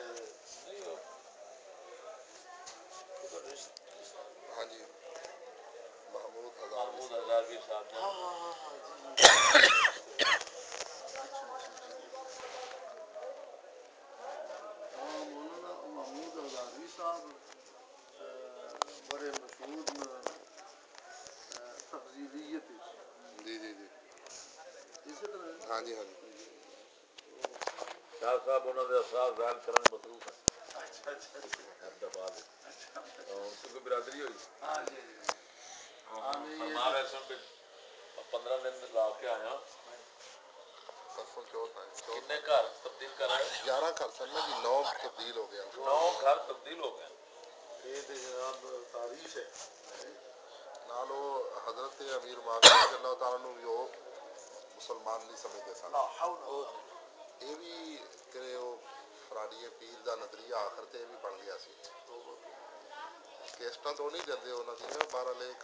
ہاں جی محمود محمود ہزاروی صاحب. ہاں ہاں ہاں ہاں جی ہاں مولانا محمود ہزاروی صاحب بڑے مشہور تفضیلیت جی جی جی اسی طرح ہاں جی ہاں جی شاہ صاحب انہوں نے اثرات ظاہر کرنے مصروف ہیں. اچھا اچھا احمدآباد ان کی کوئی برادری ہوئی. ہاں جی فرما رہے سن 15 دن لا کے آیا. پرسوں چوتھ ہے کتنے گھر تبدیل کر رہے 11 گھر سن نا جی 9 تبدیل ہو گیا 9 گھر تبدیل ہو گئے. یہ تو جناب تعریف ہے. نالو حضرت امیر معاویہ رضی اللہ تعالیٰ عنہ بھی وہ مسلمان نہیں سمجھتے سن. یہ بھی کرے وہ فرانی پیر دا نظریہ آخر تے بھی بن گیا سی. کیسٹاں تو نہیں دیندے انہاں دی بہرحال ایک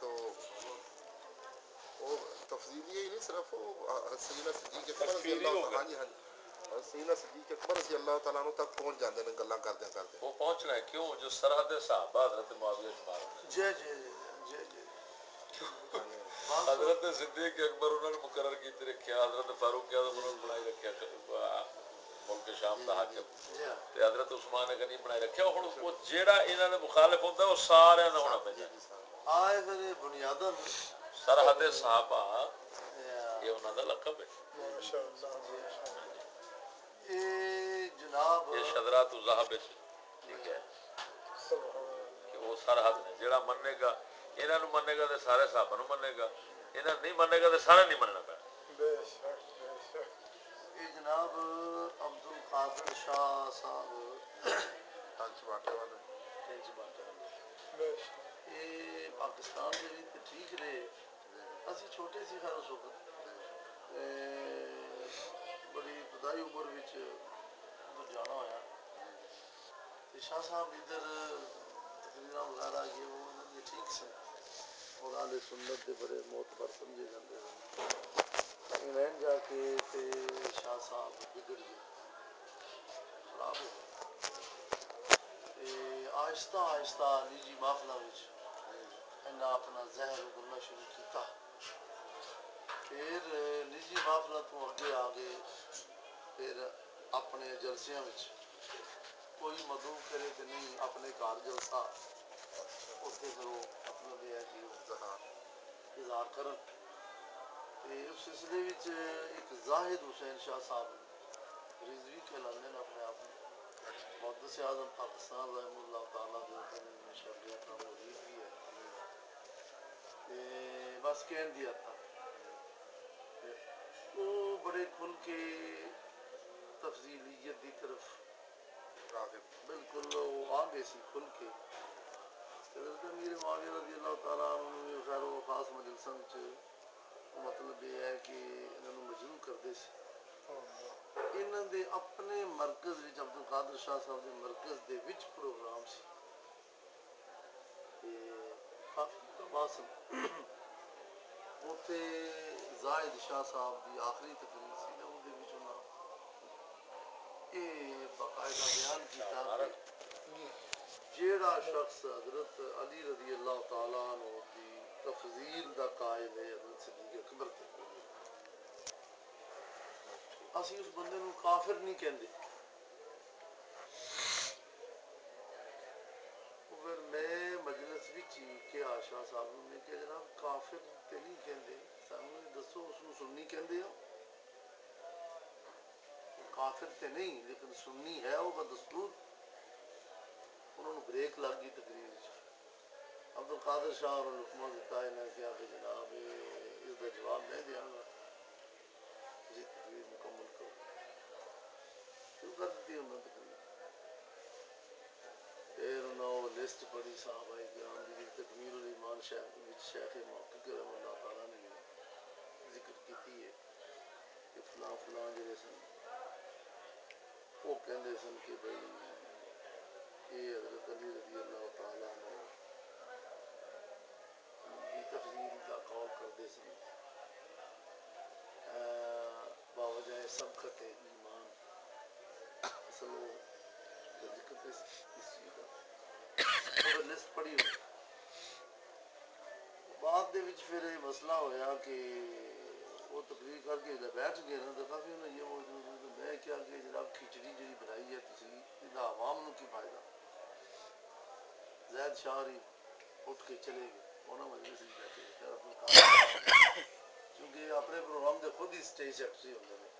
وہ تفصیلی ہی نہیں صرف وہ سیدنا صدیق اکبر رضی اللہ تعالیٰ ہاں جی ہاں جی سیدنا صدیق اکبر رضی اللہ تعالیٰ عنہ تک پہنچ جاندے نے گلاں کردے کردے. وہ پہنچنا ہے کیوں جو سرحد صحابہ حضرت معاویہ شمار ہوتے ہیں. جی جی جی جی حضرت صدیق اکبر انہوں نے مقرر کیتے رکھیا. حضرت فاروق اعظم انہوں نے بنائی رکھیا ملک شام دا حاکم. تے حضرت عثمان غنی بنائی رکھیا. ہن وہ جیڑا انہاں دے مخالف ہوندا ہے وہ سارے دا ہونا پیندا ہے. آئے میرے بنیادن سرحد صحابہ یہ انہاں دا لقب ہے. ماشاءاللہ یہ جناب یہ شذرات الذهب ٹھیک ہے کہ وہ سرحد نے جیڑا مننے گا انہاں نو مننے گا تے سارے صحابہ نو مننے گا. انہاں نہیں مننے گا تے سارے نہیں مننا پینا. بے شک بے شک. یہ جناب عبد القادر شاہ صاحب ٹنچ باٹے والے یہ پاکستان دے بھی ٹھیک رہے. اسی چھوٹے سی خیر اس وقت بڑی ابتدائی عمر وچ جانا ہویا. شاہ صاحب ادھر تقریرا وغیرہ یہ وہ انہوں نے ٹھیک سن اور اہل سنت دے بڑے معتبر سمجھے جاندے سن. انگلینڈ جا کے تے شاہ صاحب بگڑ گئے خراب ہو گئے. آہستہ آہستہ نجی محفلوں وچ انہاں اپنا زہر اگلنا شروع کیتا. پھر نجی محفلوں تو اگے آ گئے. پھر اپنے جلسیاں وچ کوئی مدعو کرے تو نہیں اپنے گھر جلسہ اتنے پھر وہ مطلب یہ ہے کہ اظہار کرن. اس سلسلے وچ ایک زاہد حسین شاہ صاحب رضوی کہلاندے نے اپنے آپ کو. محدث اعظم پاکستان رحمہ اللہ تعالیٰ دے شاگرد کا مرید بھی ہے. بس کہن دیا تھا وہ بڑے کھل کے تفضیلیت کی طرف بالکل وہ آ گئے سی کھل کے. حضرت امیر معاویہ رضی اللہ تعالیٰ عنہ نے خیر و خاص مجلساں وچ مطلب یہ ہے کہ انہوں مجروح کرتے سی. انہوں دے اپنے مرکز وچ عبد القادر شاہ صاحب دے مرکز دے وچ پروگرام سی. کافی تباسن اتنے زاہد شاہ صاحب دی آخری تقریر سی نا اندر یہ باقاعدہ بیان کیتا کہ جیڑا شخص حضرت علی رضی اللہ تعالیٰ عنہ دی تفضیل دا قائل ہے حضرت صدیق اکبر تے اسی اس بندے نو کافر نہیں کہندے. پھر میں مجلس وچ ہی کیا شاہ صاحب نے کہ جناب کافر تے نہیں کہندے سانوں دسو اس نو سنی کہندے ہو. کافر تے نہیں لیکن سنی ہے وہ بدستور. انہوں نے بریک لگ گئی تقریر. عبد القادر شاہ اور لقمہ دیتا ہے نے کیا کہ جناب اس کا جواب میں دیا گا جی تقریر مکمل کرو. شروع کر دیتی انہوں نے تقریر. پھر انہوں نے لسٹ پڑھی صحابہ کرام دی تکمیل الایمان شیخ محقق رحمہ اللہ تعالیٰ نے بھی ذکر کیتی ہے کہ فلاں فلاں جڑے سن وہ کہندے سن کہ بھئی یہ حضرت علی رضی اللہ تعالیٰ عنہ کی تفضیل کا قول کرتے سن باوجہ سبقت ایمان. اصل وہ اس چیز کا لسٹ پڑھی ہوئی بعد دے وچ پھر یہ مسئلہ ہویا کہ وہ تقریر کر کے جب بیٹھ گئے نا تو کافی انہیں یہ موجود ہوئی تو میں کیا کہ جناب کھچڑی جی بنائی ہے تسی یہ عوام نو کی فائدہ زید شاہ ہی اٹھ کے چلے گئے انہوں مجلس ہی بیٹھے خیر عبدالقادر کیونکہ اپنے پروگرام دے خود ہی سٹیج سیکٹری ہوتے ہیں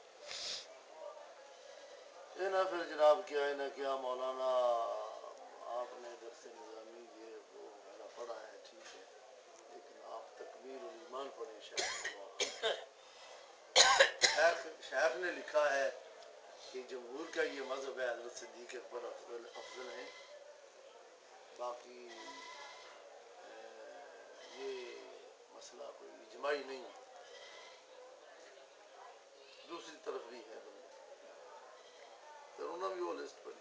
انہیں پھر جناب کیا مولانا آپ نے درس نظامی یہ وہ وغیرہ پڑھا ہے ٹھیک ہے لیکن آپ تکمیل الایمان پڑھیں شیخ نے لکھا ہے کہ جمہور کا یہ مذہب ہے حضرت صدیق اکبر افضل ہیں باقی یہ مسئلہ کوئی اجماعی نہیں دوسری طرف بھی ہے بندے پھر انہوں نے بھی وہ لسٹ پڑھی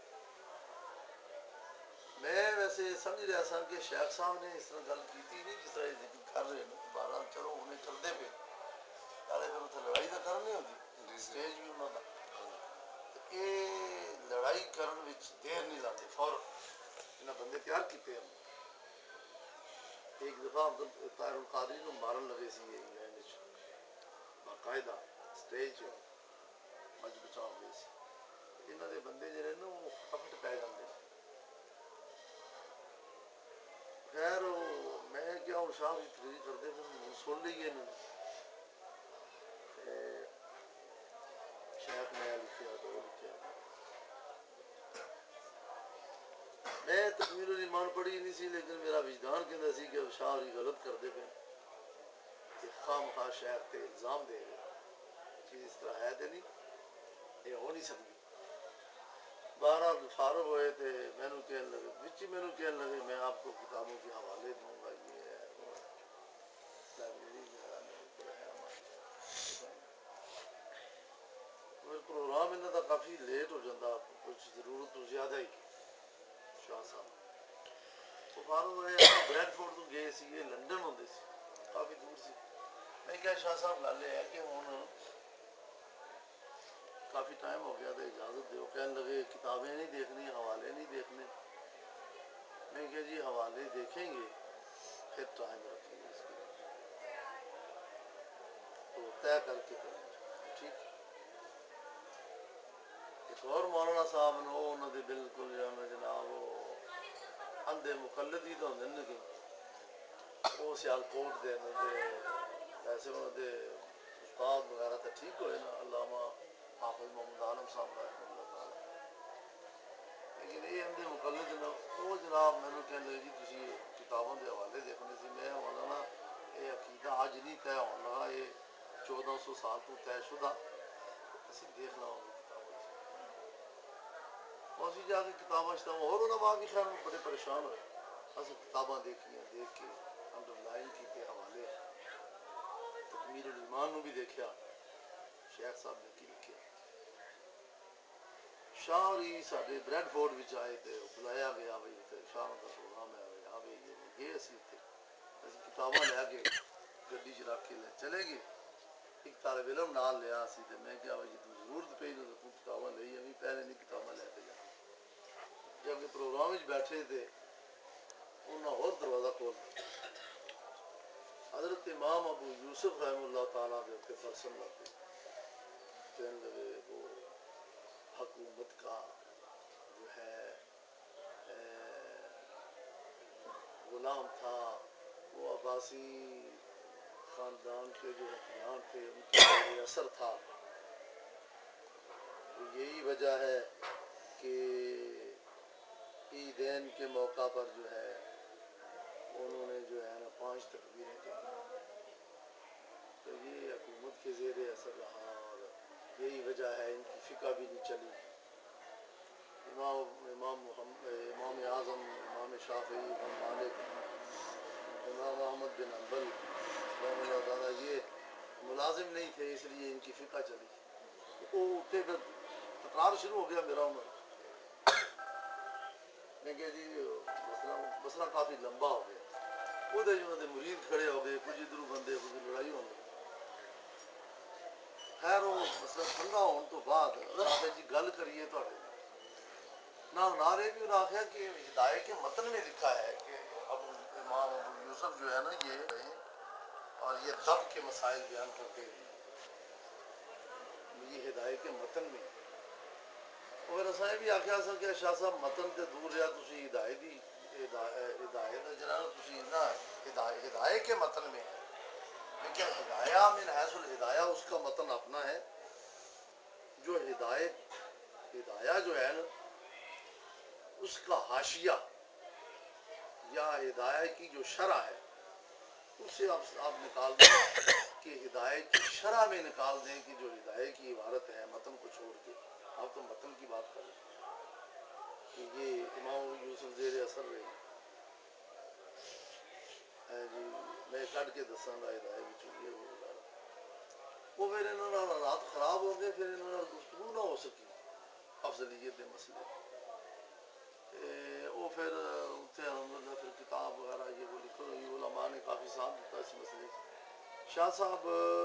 میں ویسے سمجھ رہا سا کہ شیخ صاحب نے اس طرح گل کی نہیں جس طرح ذکر کر رہے ہیں بارہ چلو انہیں کرتے پہ پہلے پھر اتنے لڑائی کا کرن نہیں ہوتی سٹیج بھی انہوں کا یہ لڑائی کرن وچ دیر نہیں لاتے فوراً انہیں بندے تیار کیتے ہیں ایک دفعہ طاہر القادری کو مارن لگے سی انگلینڈ باقاعدہ سٹیج مجھ بچا ہوئے سی انہوں دے بندے جڑے نا وہ فٹافٹ پی جاتے ہیں خیر میں کیا ہوں شاہ کی تقریر کرتے پھر سن لیے انہوں نے شیخ نے لکھا تو وہ لکھا میں تکمیل الایمان پڑھی نہیں سی لیکن میرا وجدان کہتا سی کہ شاہ ہوری غلط کرتے پے کہ خواہ مخواہ شیخ تے الزام دے رہے چیز اس طرح ہے تے نہیں یہ ہو نہیں سکتی بہرحال فارغ ہوئے تھے میں نے کہنے لگے بچی میں نے کہنے لگے میں آپ کو کتابوں کے حوالے دوں گا یہ ہے وہ لائبریری وغیرہ میرے ہے ہماری میرے پروگرام انہوں کا کافی لیٹ ہو جاتا کچھ ضرورت تو زیادہ ہی شاہ صاحب وہ فارغ ہوئے بریڈ فورڈ تو گئے سی یہ لنڈن ہوتے سی کافی دور سی میں کیا شاہ صاحب گل یہ ہے کہ ہوں کافی ٹائم ہو گیا تو اجازت دو کہنے لگے کتابیں نہیں دیکھنی حوالے نہیں دیکھنے میں کہا جی حوالے دیکھیں گے پھر ٹائم رکھیں گے اس کے تو طے کر کے کریں ٹھیک ایک اور مولانا صاحب نے وہ انہوں نے بالکل جناب وہ اندھے مقلد ہی تو ہوندے نے کہ وہ سیالکوٹ دے ویسے انہوں نے استاد وغیرہ تو ٹھیک ہوئے نا علامہ حافظ محمد عالم صاحب رحمہ اللہ تعالی لیکن یہ اندھے مقلد نے وہ جناب میں نے کہنے لگے جی تسی کتابوں کے حوالے دیکھنے سی میں مولانا یہ عقیدہ اج نہیں طے ہونے لگا یہ 1400 سال تو طے شدہ اسی دیکھنا ہوگا اسی جا کے کتاباں شتاباں اور علماء بھی خیر بڑے پریشان ہوئے اسی کتاباں دیکھیاں دیکھ کے انڈر لائن کیتے حوالے تکمیل الایمان نو بھی دیکھا شیخ صاحب نے کی لکھیا شاہ ہوری ساڈے بریڈ فورڈ وچ آئے تے بلایا گیا بھائی تے شاہ کا پروگرام ہے آ گئی گئے اسی اتنے اسی کتاباں لے کے گڈی چ رکھ کے چلے گئے ایک طالب علم نال لیا سی تے میں کیا بھائی تو ضرورت پئی تو کتاباں لئی ابھی پہلے نہیں کتاباں لے کے جا جب کہ پروگرام وچ بیٹھے تھے انہاں اور دروازہ کھول حضرت امام ابو یوسف رحمہ اللہ تعالیٰ کے اتنے پرسن لگ گئے کہنے لگے وہ حکومت کا جو ہے غلام تھا وہ عباسی خاندان کے جو حکمران تھے ان کے زیر اثر تھا یہی وجہ ہے کہ عیدین کے موقع پر جو ہے انہوں نے جو ہے نا 5 تکبیریں کہیں تو یہ حکومت کے زیر اثر رہا اور یہی وجہ ہے ان کی فقہ بھی نہیں چلی امام اعظم امام شافعی امام مالک امام احمد بن حنبل رحمہ اللہ تعالیٰ یہ ملازم نہیں تھے اس لیے ان کی فقہ چلی وہ اتنے تکرار شروع ہو گیا میرا انہوں نے کہ جی مسئلہ کافی لمبا ہو گیا وہ انہوں نے مرید کھڑے ہو گئے کچھ ادھر بندے کچھ لڑائی ہو گئی خیر وہ مسئلہ ٹھنڈا ہونے تو بعد آخر جی گل کریے تھوڑے نعرے بھی انہوں نے آخیا کہ ہدایت کے متن میں لکھا ہے کہ ابو امام ابو یوسف جو ہے نا یہ اور یہ دب کے مسائل بیان کرتے ہیں یہ ہدایت کے متن میں اور اساں یہ بھی آخیا سا کہ شاہ صاحب متن تے دور رہا تسی ہدایت دی ہدایت جناب تسی نا ہدایت کے متن میں ہے لیکن ہدایہ من حیث الہدایہ اس کا متن اپنا ہے جو ہدایہ جو ہے نا اس کا حاشیہ یا ہدایہ کی جو شرح ہے اس سے آپ نکال دیں کہ ہدایت کی شرح میں نکال دیں کہ جو ہدایت کی عبارت ہے متن کو چھوڑ کے آپ تو متن کی بات کریں کہ یہ امام یوسف زیر اثر رہے جی میں کٹ کے دساں گا ہدایت یہ ہوگا وہ پھر انہوں نے رات خراب ہو گئے پھر انہوں نے گفتگو نہ ہو سکی افضلیت کے مسئلے وہ پھر اتنے الحمدللہ پھر کتاب وغیرہ یہ وہ لکھو یہ علماء نے کافی ساتھ دیتا اس مسئلے شاہ صاحب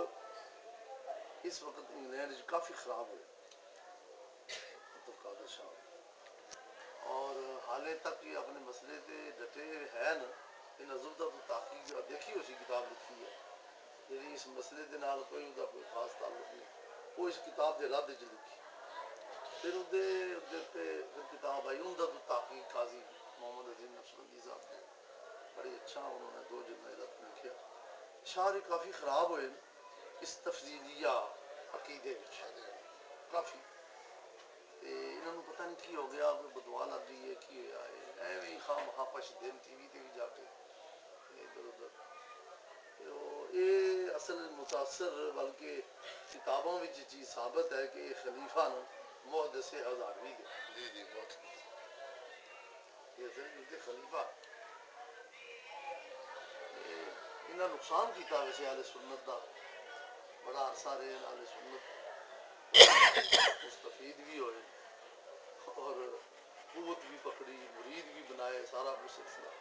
اس وقت انگلینڈ کافی خراب ہوئے عبد القادر شاہ اور حالے تک یہ اپنے مسئلے سے ڈٹے ہے نا یہ نظم کا تحقیق دیکھی اسی کتاب لکھی ہے یعنی اس مسئلے کے نال کوئی ان کا کوئی خاص تعلق نہیں وہ اس کتاب کے رد چ لکھی پھر پھر کتاب آئی عمدہ التحقیق قاضی محمد عظیم نقشبندی صاحب نے بڑی اچھا انہوں نے 2 جلد رد لکھا شاعر کافی خراب ہوئے اس تفصیلیہ عقیدے کافی انہوں نے پتہ نہیں کی ہو گیا کوئی بدوا لگ گئی ہے کی ہوا ہے ایویں خواہ مخواہ پش دن ٹی وی تے بھی جا کے ادھر ادھر یہ اصل متاثر بلکہ کتابوں میں چیز ثابت ہے کہ یہ خلیفہ نے محدث ہزاروی دے جی بہت یہ خلیفہ انہاں نقصان کیتا ویسے اہل سنت دا بڑا عرصہ رہے اہل سنت مستفید بھی ہوئے اور قوت بھی پکڑی مرید بھی بنائے سارا کچھ سلسلہ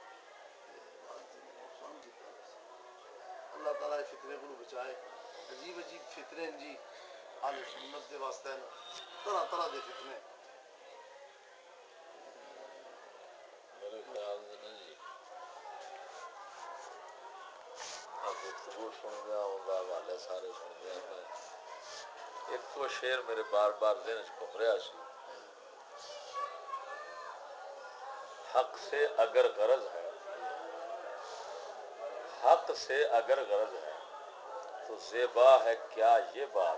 نقصان کیتا ویسے اللہ تعالیٰ فتنے کو بچائے عجیب عجیب فتنے جی اہل سنت دے واسطے نا طرح طرح دے فتنے میرے خیال سے نا جی گفتگو سن گیا ہوں حوالے سارے سن گیا میں ایک کو شعر میرے بار بار ذہن چ گھوم رہا سی حق سے اگر غرض ہے حق سے اگر غرض ہے تو زیبا ہے کیا یہ بات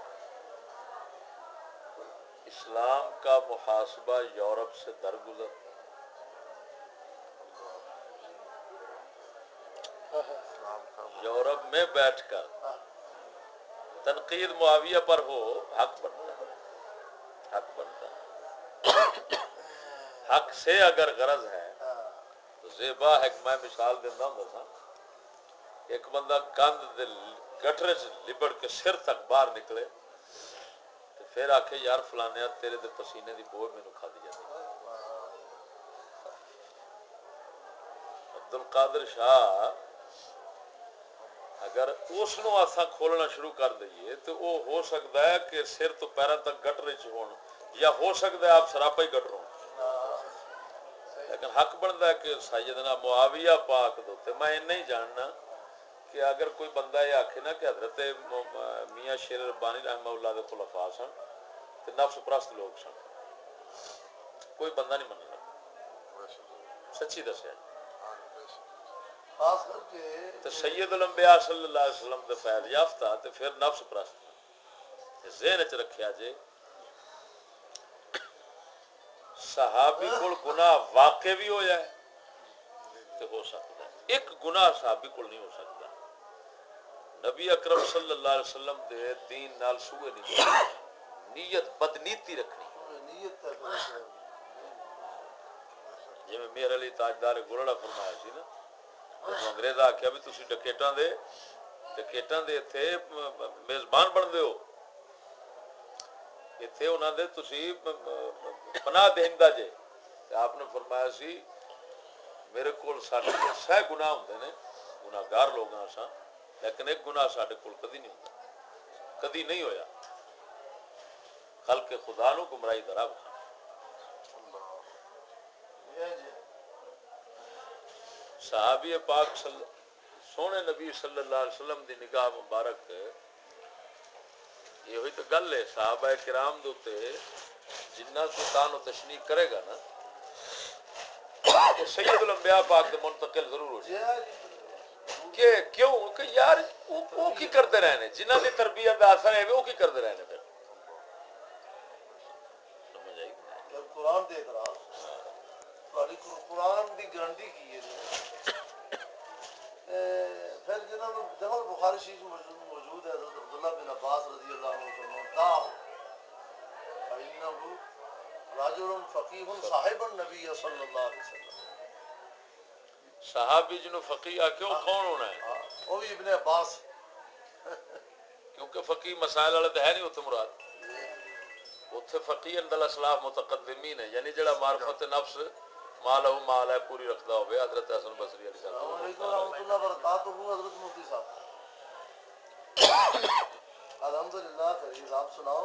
اسلام کا محاسبہ یورپ سے درگزر یورپ میں بیٹھ کر تنقید معاویہ پر ہو حق بنتا ہے حق بنتا ہے حق سے اگر غرض ہے تو زیبا ہے کہ میں مثال دینا ہوں سا ایک بندہ گند دے گٹرے سے لبڑ کے سر تک باہر نکلے تو پھر آکھے یار فلانیا تیرے دے پسینے دی بو مینوں کھا دی جاتی عبد القادر شاہ اگر اس نو آسا کھولنا شروع کر دئیے تو وہ ہو سکتا ہے کہ سر تو پیروں تک گٹرے چ ہون یا ہو سکتا ہے آپ سراپا ہی گٹر ہوں لیکن حق بنتا ہے کہ سیدنا معاویہ پاک دوتے میں ان نہیں جاننا کہ اگر کوئی بندہ یہ آکھے نا کہ حضرت میاں شیر ربانی رحمہ اللہ دے خلفاء سن تو نفس پرست لوگ سن کوئی بندہ نہیں مننا سچی دسیا خاص کر کے تو سید الانبیاء صلی اللہ علیہ وسلم دے فیض یافتہ تو پھر نفس پرست ذہن چ رکھیا جے صحابی کو گناہ واقع بھی ہو جائے تو ہو سکتا ہے ایک گناہ صحابی کو نہیں ہو سکتا نبی اکرم صلی اللہ علیہ وسلم دے دین نال سوئے نہیں نیت بدنیتی رکھنی نیت تک جی میں میر علی تاجدار گولڑا فرمایا سی نا جب انگریز آخیا بھی تسی ڈکیٹاں دے اتنے میزبان بن دے ہو اتنے انہوں دے تسی پناہ دہندہ جے آپ نے فرمایا سی میرے کو سارے کو سہ گناہ ہوندے نے گناہ گار لوگ ہیں سا لیکن ایک گناہ سارے کو کدی نہیں ہوتا کدی نہیں ہویا خلق خدا نو گمراہی درا بکھانا صحابی پاک سونے نبی صلی اللہ علیہ وسلم دی نگاہ مبارک یہ ہوئی تو گل ہے صحابہ کرام دے تے جنہ کو تان و تشنیع کرے گا نا وہ سید الانبیاء پاک دے منتقل ضرور ہو جائے کہ کیوں کہ یار وہ کی کرتے رہنے جنہ دی تربیت دا اثر ہے وہ کی کرتے رہنے پھر سمجھ آئی قرآن دے اعتراض قرآن دی گارنٹی کی ہے پھر جنہوں نے جمع بخاری شریف موجود ہے حضرت عبداللہ بن عباس رضی اللہ عنہ فرماتا فإنه رجل فقیہ صاحب النبی صلی اللہ علیہ وسلم صحابی جنہوں فقیہ کیوں کون ہونا ہے وہ بھی ابن عباس کیونکہ فقیہ مسائل والا تو ہے نہیں اتنے مراد اتنے فقیہ اندل اسلاف متقدمین ہے یعنی جڑا معرفت نفس مالہ مال ہے پوری رکھتا ہوئے حضرت حسن بصری علیہ السلام علیکم ورحمۃ اللہ وبرکاتہ حضرت مفتی صاحب الحمدللہ خیریت آپ سناؤ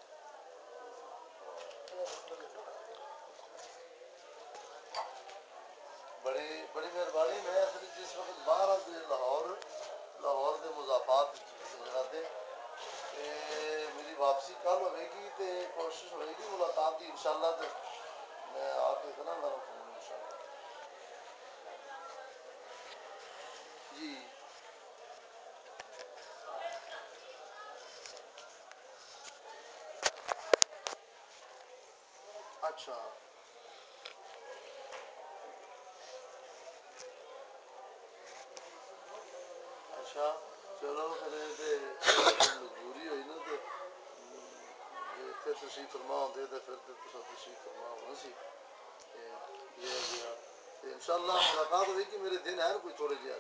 بڑی مہربانی میں اصل جس وقت باہر لاہور دے مضافات جناتے میری واپسی کل ہوئے گی تے کوشش ہوئے گی ملاقات کی انشاءاللہ تے میں آپ کے اتنا نہ رکھوں انشاءاللہ جی اچھا اچھا چلو پھر مجبوری ہوئی نا تے اتنے تشریف فرما ہوتے تو پھر تشریف فرما ہونا سی یہ گیا انشاءاللہ ملاقات ہوئی کہ میرے دن ہے کوئی تھوڑے جہاں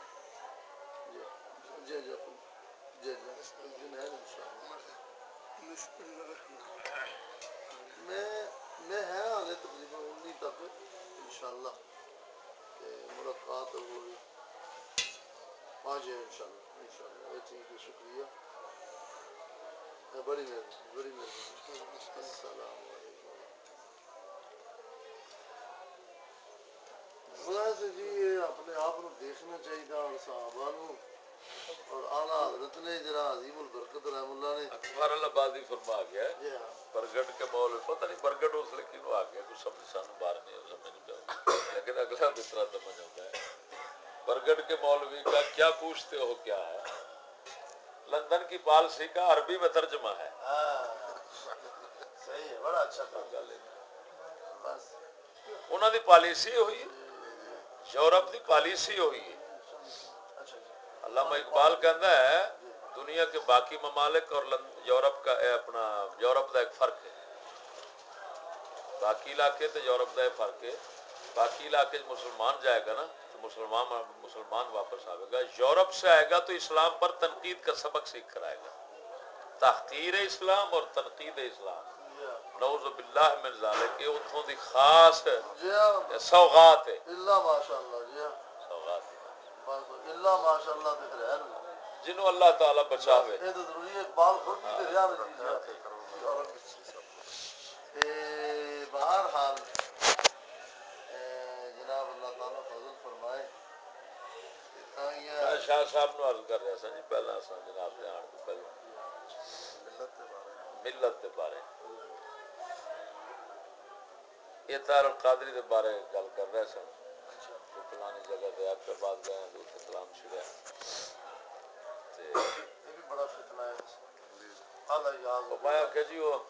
جی جی جی جی دن ہے انشاءاللہ میں ہے حالے تقریباً 19 تک انشاءاللہ ملاقات ہوئی ہاں جی انشاءاللہ ٹھیک ہے شکریہ بڑی مہربانی السلام علیکم ویسے جی یہ اپنے آپ کو دیکھنا چاہیے اور صحابہ نو اور اعلیٰ حضرت نے جرا عظیم البرکت رحم اللہ نے اکبر الآبادی فرما گیا جی ہاں برگڑ کے مول پتہ نہیں برگڑ اس لیکن وہ آ گیا کچھ سمجھ سان بار نہیں سمجھ نہیں پیا لیکن اگلا دوسرا سمجھ ہوتا ہے برگڑ کے مولوی کا کیا پوچھتے ہو کیا ہے لندن کی پالسی کا عربی میں ترجمہ ہے صحیح ہے بڑا اچھا کام بس انہوں دی پالیسی ہوئی ہے یورپ دی پالیسی ہوئی ہے اچھا جی علامہ اقبال کہتا ہے دنیا کے باقی ممالک اور یورپ کا اپنا یورپ کا ایک فرق ہے باقی علاقے تو یورپ کا فرق ہے باقی علاقے مسلمان جائے گا نا تو مسلمان واپس آئے گا یورپ سے آئے گا تو اسلام پر تنقید کا سبق سیکھ کر آئے گا تحقیر اسلام اور تنقید اسلام نعوذ باللہ من ذالک کہ اتھوں دی خاص سوغات ہے اللہ ماشاءاللہ جی سوغات اللہ ماشاءاللہ دکھ رہا ہے جنہوں اللہ تعالیٰ بچاوے یہ تو ضروری ہے اقبال خود بھی دے رہا ہے بہرحال جناب اللہ تعالیٰ فضل فرمائے میں شاہ صاحب نو عرض کر رہا سا جی پہلا سا جناب دے آن کو پہلے ملت دے بارے یہ تار القادری دے بارے گل کر رہے سن جو پلانی جگہ دے اکبر بعد گئے ہیں تو اتنے کلام چھڑیا یہ بھی بڑا فتنہ ہے اللہ یاد میں آخیا جی وہ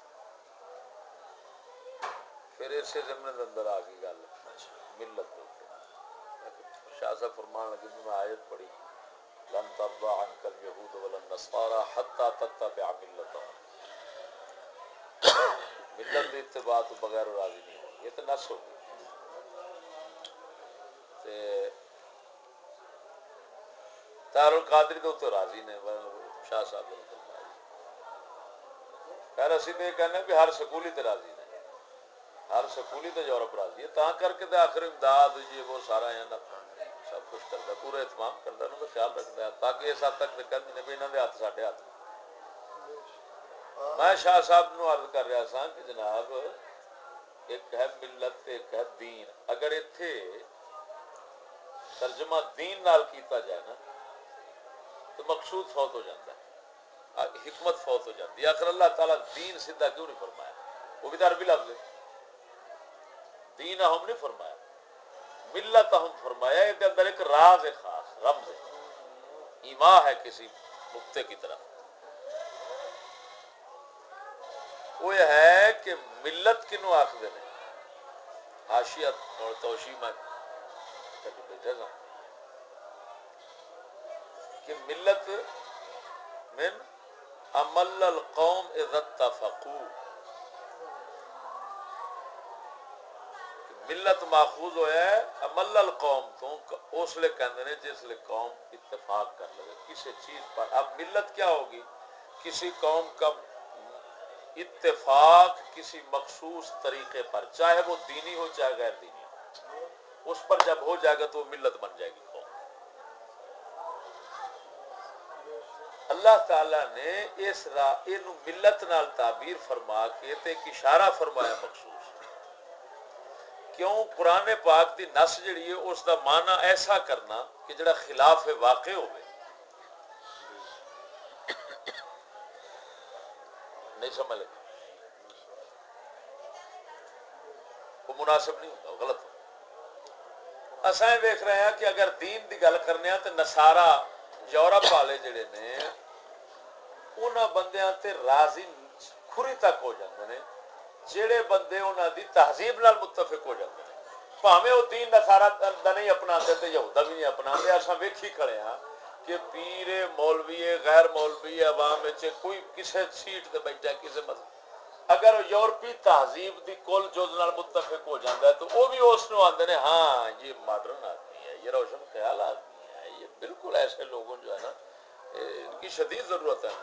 پھر اسے زمین کے اندر آ گئی گل ملت شاہ صاحب فرمان لگے بھی میں آیت پڑھی لن ترضى عنك اليهود ولا النصارى حتى تتبع ملتهم ملت کے اتباع تو بغیر راضی نہیں ہو یہ تو نس ہو گئی دار القادری تو راضی نے شاہ صاحب نے فرمایا خیر اسی تو یہ کہنے بھی ہر سکولی تو راضی نے ہر سکولی تو یورپ راضی ہے تا کر کے تو آخر امداد یہ وہ سارا ہے نا سب کچھ کرتا پورا اہتمام کرتا انہوں کا خیال رکھتا ہے تاکہ اس حد تک کہتے ہیں بھی انہوں کے ہاتھ ساڈے ہاتھ میں شاہ صاحب نو عرض کر رہا سا کہ جناب ایک ہے ملت ایک ہے دین اگر اتھے ترجمہ دین نال کیتا جائے نا تو مقصود فوت ہو جاتا ہے، حکمت فوت ہو جاتی ہے. آخر اللہ تعالیٰ دین سیدھا کیوں نہیں فرمایا؟ وہ بھی تو عربی لفظ ہے. دین ہم نہیں فرمایا، ملت ہم فرمایا. اس کے اندر ایک راز ہے، خاص رمز ہے، ایما ہے کسی نقطے کی طرف. وہ یہ ہے کہ ملت کنوں آخدے نے حاشیت اور توشی میں بیٹھے نا کہ ملت من عمل القوم اذا اتفقوا، ملت ماخوذ ہوا ہے عمل القوم تو اس لیے کہتے ہیں جس لیے قوم اتفاق کر لے کسی چیز پر. اب ملت کیا ہوگی؟ کسی قوم کا اتفاق کسی مخصوص طریقے پر، چاہے وہ دینی ہو چاہے غیر دینی ہو، اس پر جب ہو جائے گا تو وہ ملت بن جائے گی قوم. اللہ تعالیٰ نے اس ملت نال تعبیر فرما کے تے ایک اشارہ فرمایا مخصوص. کیوں؟ قرآن پاک دی نص جڑی ہے اس دا معنی ایسا کرنا کہ جڑا خلاف واقع ہوئے. نہیں سمجھ لگی؟ وہ مناسب نہیں ہوتا، وہ غلط ہوتا. اساں یہ دیکھ رہے ہیں کہ اگر دین دی گل کرنے ہیں تو نصارا یورپ والے جڑے نے انہاں بندیاں تے راضی کھری تک ہو جاندے نے جڑے بندے انہاں دی تہذیب نال متفق ہو جاندے نے. بھاویں وہ دین نصارا دا نہیں اپناتے تے یہودا بھی نہیں اپناتے. اساں ویکھی کھڑے ہاں کہ پیر مولوی غیر مولوی عوام وچ کوئی کسے سیٹ تے بیٹھا کسے اگر یورپی تہذیب دی کل جز نال متفق ہو جاتا ہے تو وہ بھی اس نو آندے نے ہاں یہ ماڈرن آدمی ہے، یہ روشن خیال آدمی ہے، یہ بالکل ایسے لوگوں جو ہے نا ان کی شدید ضرورت ہے.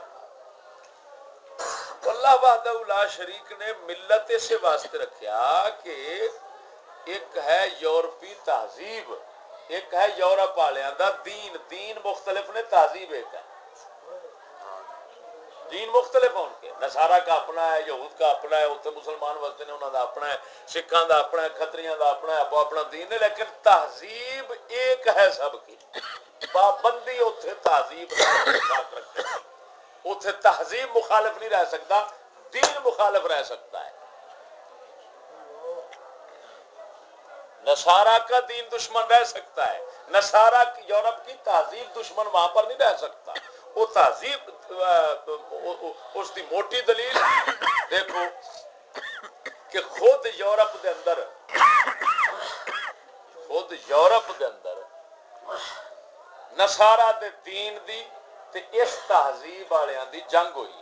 اللہ وحدہ لا شریک نے ملت سے واسطے رکھیا کہ ایک ہے یورپی تہذیب، ایک ہے یورپ والیاں دا دین. دین مختلف نے، تہذیب ایک ہے. دین مختلف ہیں ان کے، نصارہ کا اپنا ہے، یہود کا اپنا ہے، اتنے مسلمان وستے نے انہوں کا اپنا ہے، سکھاں دا اپنا ہے، کھتریاں دا اپنا ہے، اپو اپنا دین ہے. لیکن تہذیب ایک ہے سب کی. پابندی اتنے تہذیب اتفاق رکھنے کی. اتنے تہذیب مخالف نہیں رہ سکتا، دین مخالف رہ سکتا ہے. نصارہ کا دین دشمن رہ سکتا ہے، نصارہ یورپ کی تہذیب دشمن وہاں پر نہیں رہ سکتا. وہ تہذیب اس دی موٹی دلیل دیکھو کہ خود یورپ دے اندر نصارہ دے دین دی تے اس تہذیب والیاں دی جنگ ہوئی.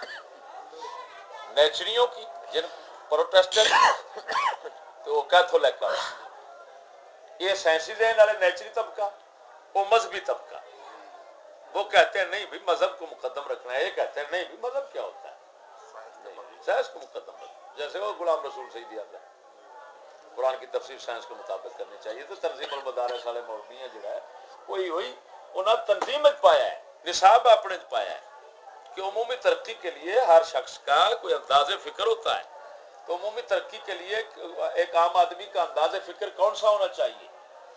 نیچریوں کی جن پروٹیسٹنٹ تو وہ کیتھولک کا، یہ سائنسی ذہن والے نیچری طبقہ، وہ مذہبی طبقہ. وہ کہتے ہیں نہیں بھی مذہب کو مقدم رکھنا ہے، یہ کہتے ہیں نہیں بھی مذہب کیا ہوتا ہے، سائنس کو مقدم رکھنا. جیسے وہ غلام رسول سیدی آتا ہے قرآن کی تفسیر سائنس کے مطابق کرنی چاہیے. تو تنظیم المدارس والے مولوی ہیں جڑا ہے وہی انہوں نے تنظیم پایا ہے، نصاب اپنے پایا ہے کہ عمومی ترقی کے لیے ہر شخص کا کوئی انداز فکر ہوتا ہے. تو عمومی ترقی کے لیے ایک عام آدمی کا انداز فکر کون سا ہونا چاہیے؟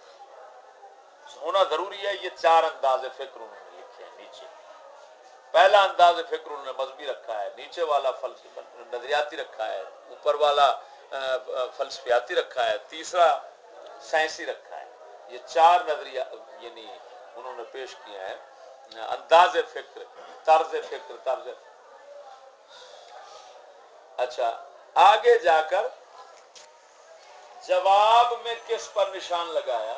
ہونا ضروری ہے. یہ 4 انداز فکر انہوں نے لکھے ہیں نیچے. پہلا انداز فکر انہوں نے مذہبی رکھا ہے، نیچے والا نظریاتی رکھا ہے، اوپر والا فلسفیاتی رکھا ہے، تیسرا سائنسی رکھا ہے. یہ 4 نظریہ یعنی انہوں نے پیش کیا ہے. انداز فکر، طرز فکر. اچھا آگے جا کر جواب میں کس پر نشان لگایا؟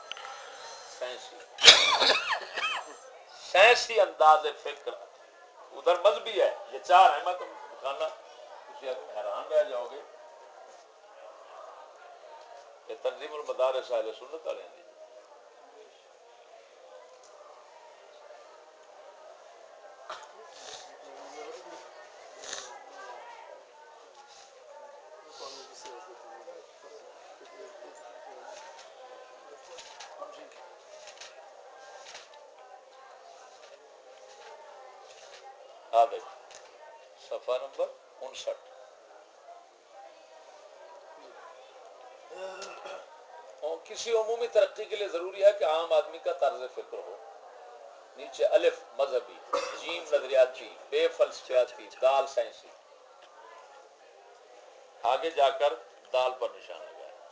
سائنسی انداز فکر. ادھر مذہبی ہے. یہ 4 ہیں، میں تم دکھانا حیران رہ جاؤ گے. یہ تنظیم المدارس اہل سنت والے ہیں. دیکھ صفحہ نمبر 59. کسی عمومی ترقی کے لیے ضروری ہے کہ عام آدمی کا طرز فکر ہو. نیچے الف مذہبی، جیم نظریاتی، بے فلسفیاتی، دال سائنسی، آگے جا کر دال پر نشان لگا ہے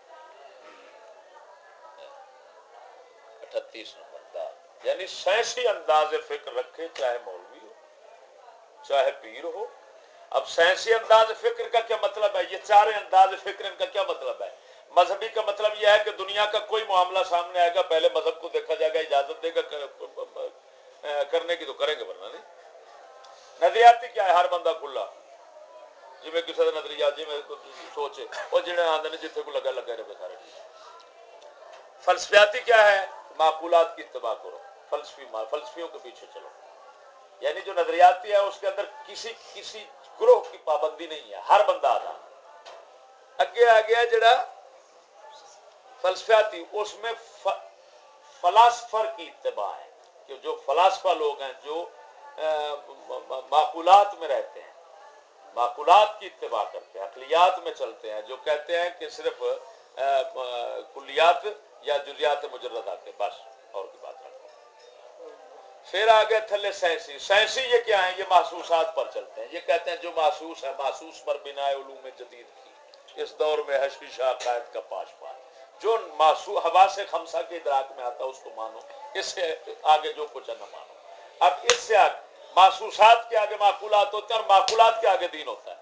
38 نمبر دال، یعنی سائنسی انداز فکر رکھے، چاہے مولوی ہو چاہے پیر ہو. اب سائنسی انداز فکر کا کیا مطلب ہے؟ یہ چارے انداز فکر ان کا کیا مطلب ہے؟ مذہبی کا مطلب یہ ہے کہ دنیا کا کوئی معاملہ سامنے آئے گا پہلے مذہب کو دیکھا جائے گا، اجازت دے گا کرنے کی تو کریں گے ورنہ نہیں. نظریاتی کیا ہے؟ ہر بندہ کھلا، جی میں کسی کا نظریہ جی میں سوچے اور جنہیں آدھے نے جتنے کو لگا رہے سارے. فلسفیاتی کیا ہے؟ معقولات کی اتباع کرو، فلسفیوں کے پیچھے چلو. یعنی جو نظریاتی ہے اس کے اندر کسی گروہ کی پابندی نہیں ہے، ہر بندہ آتا. اگے آ گیا جڑا فلسفیاتی، اس میں فلاسفر کی اتباع ہے کہ جو فلاسفہ لوگ ہیں جو معقولات میں رہتے ہیں، معقولات کی اتباع کرتے ہیں، عقلیات میں چلتے ہیں، جو کہتے ہیں کہ صرف کلیات یا جزیات مجرد آتے بس، اور کی بات رکھو. پھر آگے تھلے سائنسی یہ کیا ہیں؟ یہ محسوسات پر چلتے ہیں. یہ کہتے ہیں جو محسوس ہے، محسوس پر بنا علوم جدید کی اس دور میں حشیش عقائد کا پاش پان. جو محسوس حواس خمسہ کے ادراک میں آتا ہے اس کو مانو، اس سے آگے جو کچھ ہے نہ مانو. اب اس سے آگے محسوسات کے آگے معقولات ہوتے ہیں اور معقولات کے آگے دین ہوتا ہے.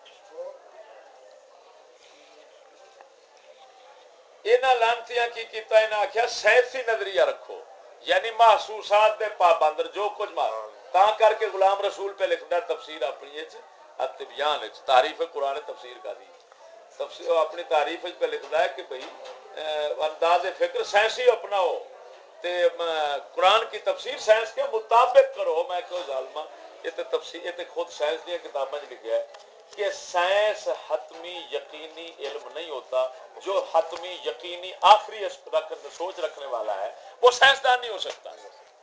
انہاں لانتیاں کی کیتا انہاں آکھیا سائنسی نظریہ رکھو، یعنی محسوسات دے پابند جو کچھ تاں کر کے غلام رسول پہ لکھدا ہے تفسیر اپنی التبیان تعریف قرآن تفسیر کا دی تفسیر اپنی تعریف پہ لکھدا ہے کہ بھئی انداز فکر سائنسی اپناؤ تے قرآن کی تفسیر سائنس کے مطابق کرو. میں کوئی ظالمہ یہ تے تفسیر یہ تے خود سائنس دی کتاباں وچ لکھیا ہے کہ سائنس حتمی یقینی علم نہیں ہوتا. جو حتمی یقینی آخری سوچ رکھنے والا ہے وہ سائنسدان نہیں ہو سکتا.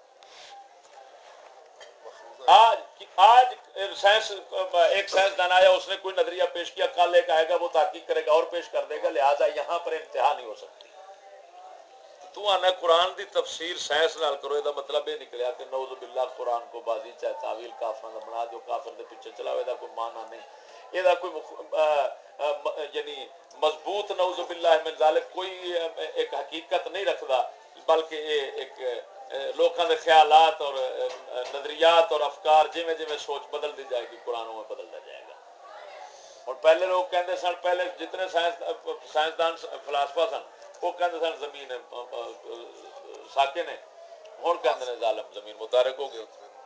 آج سائنس ایک سائنسدان آیا، اس نے کوئی نظریہ پیش کیا، کل ایک آئے گا وہ تحقیق کرے گا اور پیش کر دے گا. لہذا یہاں پر انتہا نہیں ہو سکتی. تو آنا قرآن دی تفسیر سائنس نال کرو، یہ مطلب یہ نکلیا کہ نعوذ باللہ قرآن کو بازی چاہے تعویل کافر نہ بنا جو کافر دے پیچھے چلاوے دا کوئی معنی نہیں. یہ کوئی یعنی مضبوط نعوذ باللہ من ذالک کوئی ایک حقیقت نہیں رکھدا، بلکہ یہ ایک لوکاں دے خیالات اور نظریات اور افکار جویں جویں سوچ بدل دی جائے گی قرآنوں میں بدلتا جائے گا. اور پہلے لوگ کہتے سن، پہلے جتنے سائنسدان فلاسفہ سن وہ کہتے سن زمین ساکن ہے، ہوں کہتے ہیں ظالم زمین متحرک ہو گئے.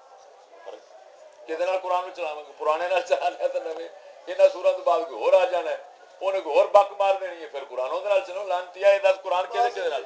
کہتے قرآن میں چلاواں گے، پرانے نال چلا لیا تو نویں یہاں سورت بعد کوئی ہور آ جانا ہے، انہیں کوئی ہور بک مار دینی ہے، پھر قرآن وہ چلو لانتی ہے. دس قرآن کے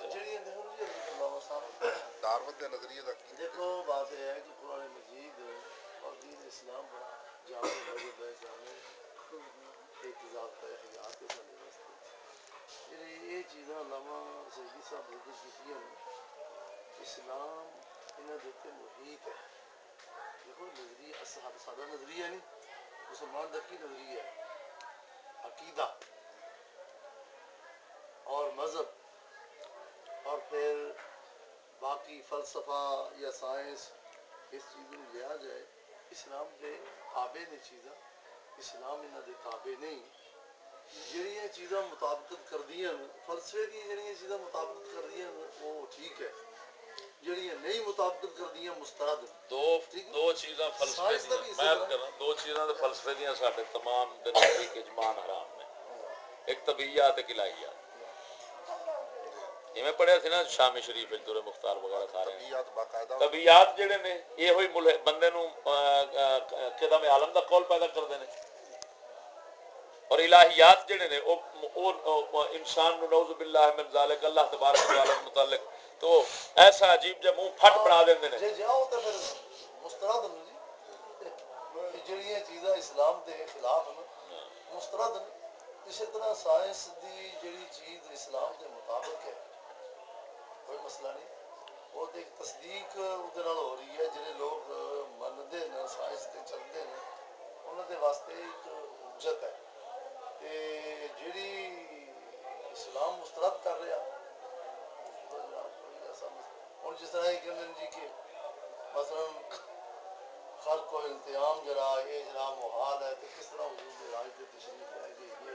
دعوت نظریے کا دیکھو بات یہ ہے کہ قرآن مجید اور دین اسلام بڑا جامع مذہب ہے، جامع ایک ضابطہ حیات ہے سارے واسطے. یہ چیزاں علامہ سیدی صاحب ذکر کی اسلام انہاں دے تے محیط ہے. دیکھو نظریہ سارا نظریہ نہیں، مسلمان دا کی نظریہ ہے؟ عقیدہ اور مذہب اور پھر باقی فلسفہ یا سائنس اس چیز میں لیا جائے. اسلام دے تابع نے چیزاں، اسلام انہاں دے تابع نہیں. جہاں چیزاں مطابقت کر دیاں فلسفے کی جہاں چیزاں مطابقت کر دیاں وہ ٹھیک ہے، جہاں نہیں مطابقت کر دیاں مسترد. دو چیزاں فلسفے دیاں میں کرنا، دو چیزاں فلسفے دیاں سارے تمام دے نزدیک اجمان حرام نے. ایک طبیعیات ایک الہیات. میں پڑھیا تھی نا شامی شریف دور مختار وغیرہ سارے طبیعیات جڑے نے یہ ہوئی بندے نو قدم عالم دا قول پیدا کرتے ہیں، اور الہیات جڑے نے وہ انسان نو نعوذ باللہ من ذالک اللہ تبارک و تعالی متعلق تو ایسا عجیب جا منہ پھٹ بنا دیندے نے. جی جاؤ تو پھر مسترد نے جی جڑیاں چیزاں اسلام دے خلاف ہیں مسترد نے. اسی طرح سائنس دی جڑی چیز اسلام دے مطابق ہے کوئی مسئلہ نہیں، وہ تو ایک تصدیق وہ ہو رہی ہے. جڑے لوگ منتے ہیں سائنس تے چلتے ہیں انہوں دے واسطے ایک حجت ہے. تے جڑی اسلام مسترد کر رہا طرح ہی کہنے جی کہ مثلا خلق و التیام جرا یہ جرا محال ہے تو کس طرح حضور نے راج کے تشریف لائے گی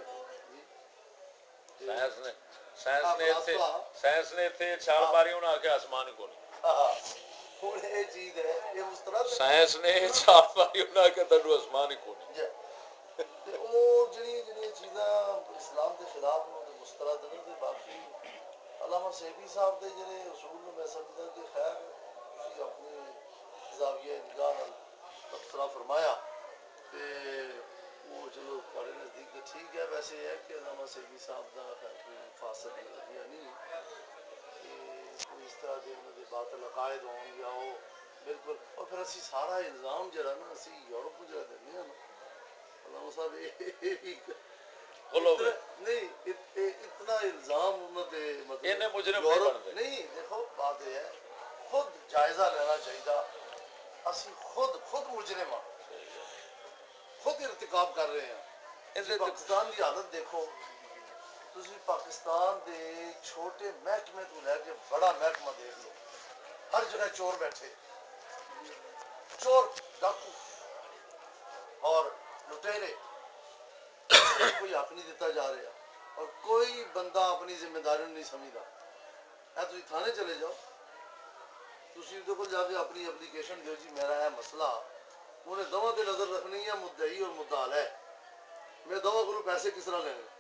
یہ سائنس نے اتنے چھال ماری انہیں آخیا آسمان ہی کون ہوں یہ چیز ہے یہ اس طرح سائنس نے چھال ماری انہیں آخیا تینوں آسمان ہی کون وہ جڑی چیزاں اسلام کے خلاف مسترد نے تے باقی علامہ سیفی صاحب دے جڑے اصول میں سمجھدا کہ خیر تسی اپنی زاویہ نگاہ نال تبصرہ فرمایا تے وہ چلو تھوڑے نزدیک تے ٹھیک ہے ویسے ہے کہ علامہ سیفی صاحب دا خیر کوئی فاسد نظریہ نہیں کہ کوئی اس طرح دے انہاں دے باطل عقائد ہون یا وہ بالکل اور پھر اسی سارا الزام جڑا نا اسی یورپ کو جڑا دینے ہاں علامہ صاحب نہیں اتنا الزام انہوں نے مطلب یورپ نہیں دیکھو بات یہ ہے خود جائزہ لینا چاہیے اسی خود مجرم ہاں خود ارتکاب کر رہے ہیں پاکستان کی حالت دیکھو تسی پاکستان دے چھوٹے محکمے تو لے کے بڑا محکمہ دیکھ لو ہر جگہ چور بیٹھے چور ڈاکو اور لٹیرے کوئی حق نہیں دیتا جا رہا اور کوئی بندہ اپنی ذمہ داری نہیں سمجھتا ہے تسی تھانے چلے جاؤ تسی ان کو جا کے اپنی اپلیکیشن دیو جی میرا ہے مسئلہ انہیں دونوں تے نظر رکھنی ہے مدعی اور مدعا علیہ میں دونوں کو پیسے کس طرح لینے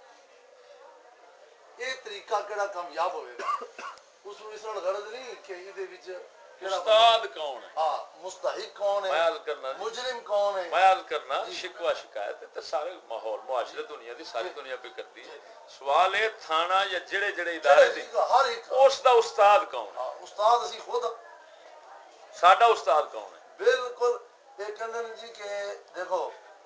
یہ طریقہ کیڑا کامیاب ہوئے گا اس میں اس طرح غرض نہیں کہ یہ وچ استاد کون ہے ہاں مستحق کون ہے مجرم کون ہے میں عرض کرنا شکوہ شکایت تے سارے ماحول معاشرے دنیا دی ساری دنیا پہ کرتی ہے سوال ہے تھانہ یا جڑے جڑے ادارے دی ہر ایک اس دا استاد کون ہے استاد اسی خود ساڈا استاد کون ہے بالکل یہ کہندے جی کہ دیکھو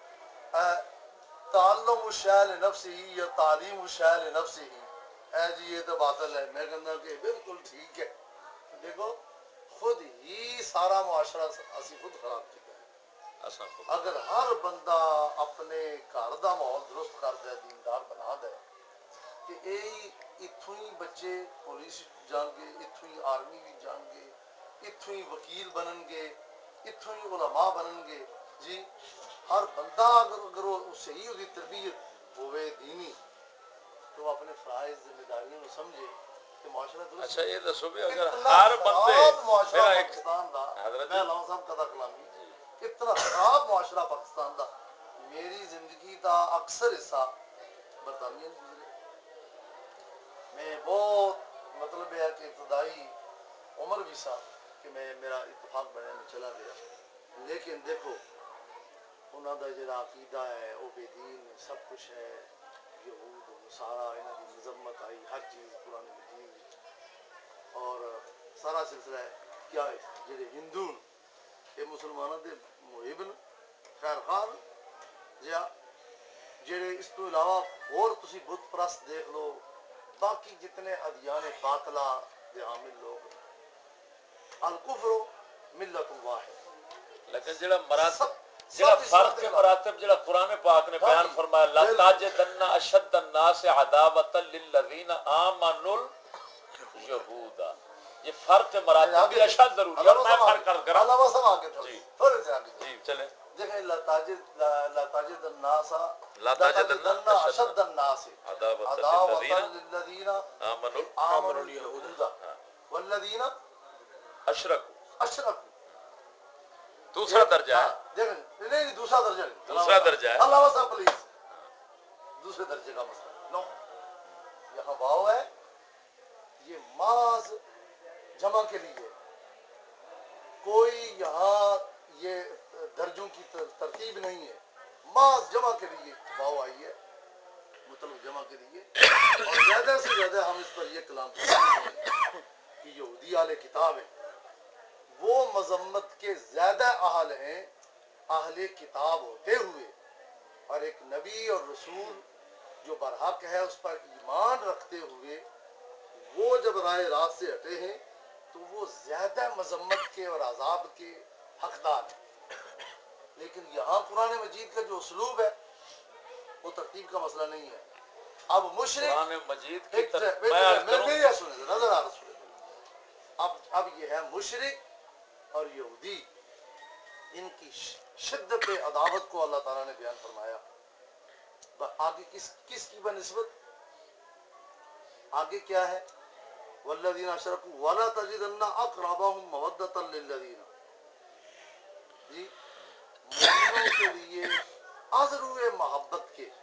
تعلم الشیء لنفسہ یا تعلیم الشیء لنفسہ اے جی یہ تو باطل ہے میں کہنا کہ بالکل ٹھیک ہے دیکھو خود ہی سارا معاشرہ اسی خود خراب کیا ہے اگر ہر بندہ اپنے گھر دا ماحول درست کر دے دیندار بنا دے کہ اتھوں ہی بچے پولیس جان گے اتھوں ہی آرمی بھی جان گے اتھوں ہی وکیل بنن گے اتھوں ہی علماء بنن گے جی ہر بندہ اگر وہ صحیح ہوگی تربیت ہوئے دینی تو اپنے فرائض ذمہ داریوں کو سمجھے کہ معاشرہ درست اچھا یہ دسو بھی اگر ہر بندے معاشرہ پاکستان دا میں علامہ صاحب قضا کلامی اتنا خراب معاشرہ پاکستان دا میری زندگی دا اکثر حصہ برطانیہ میں گزرے میں بہت مطلب ہے کہ ابتدائی عمر بھی سا کہ میرا اتفاق بنے میں چلا گیا لیکن دیکھو انہوں دا جڑا عقیدہ ہے وہ بے دین سب کچھ ہے یہود نصارا انہوں کی مذمت آئی ہر چیز قرآن مجید اور سارا سلسلہ ہے کیا جڑے ہندو یہ مسلمانوں دے محب خیر خان جا جڑے اس تو علاوہ اور تسی بت پرست دیکھ لو باقی جتنے ادیان باطلہ دے حامل لوگ الکفر ملت واحد لیکن جڑا مراتب جڑا فرق کے مراتب جڑا قرآن پاک نے بیان فرمایا لا تاجدن اشد الناس عداوۃ للذین آمنوا الیہود یہ فرق مراتب بھی اشد ضروری ہے میں فرق کر کر علامہ صاحب آگے تھوڑے سے آگے جی چلیں دیکھیں لا تاجد الناس لا تاجدن اشد الناس عداوۃ للذین آمنوا الیہود والذین اشرکوا دوسرا درجہ ہے دیکھیں نہیں دوسرا درجہ نہیں دوسرا درجہ ہے علامہ صاحب پلیز دوسرے درجے کا مسئلہ نو یہاں واو ہے یہ محض جمع کے لیے کوئی یہاں یہ درجوں کی ترتیب نہیں ہے محض جمع کے لیے واو آئی ہے مطلب جمع کے لیے اور زیادہ سے زیادہ ہم اس پر یہ کلام کرتے ہیں کہ یہودی اہل کتاب ہیں وہ مذمت کے زیادہ اہل ہیں اہل کتاب ہوتے ہوئے اور ایک نبی اور رسول جو برحق ہے اس پر ایمان رکھتے ہوئے وہ جب رائے راست سے ہٹے ہیں تو وہ زیادہ مذمت کے اور عذاب کے حقدار ہیں لیکن یہاں قرآن مجید کا جو اسلوب ہے وہ ترتیب کا مسئلہ نہیں ہے اب مشرک قرآن مجید کی نظر آ رسول اب یہ ہے مشرک اور یہودی، ان کی شدت عداوت کو اللہ تعالیٰ نے بیان فرمایا. آگے کس کی بنسبت؟ آگے کیا ہے؟ والذین اشرکوا ولا تجدن اقربهم مودۃ للذین، جی مومنوں کے لیے ازرو محبت کے.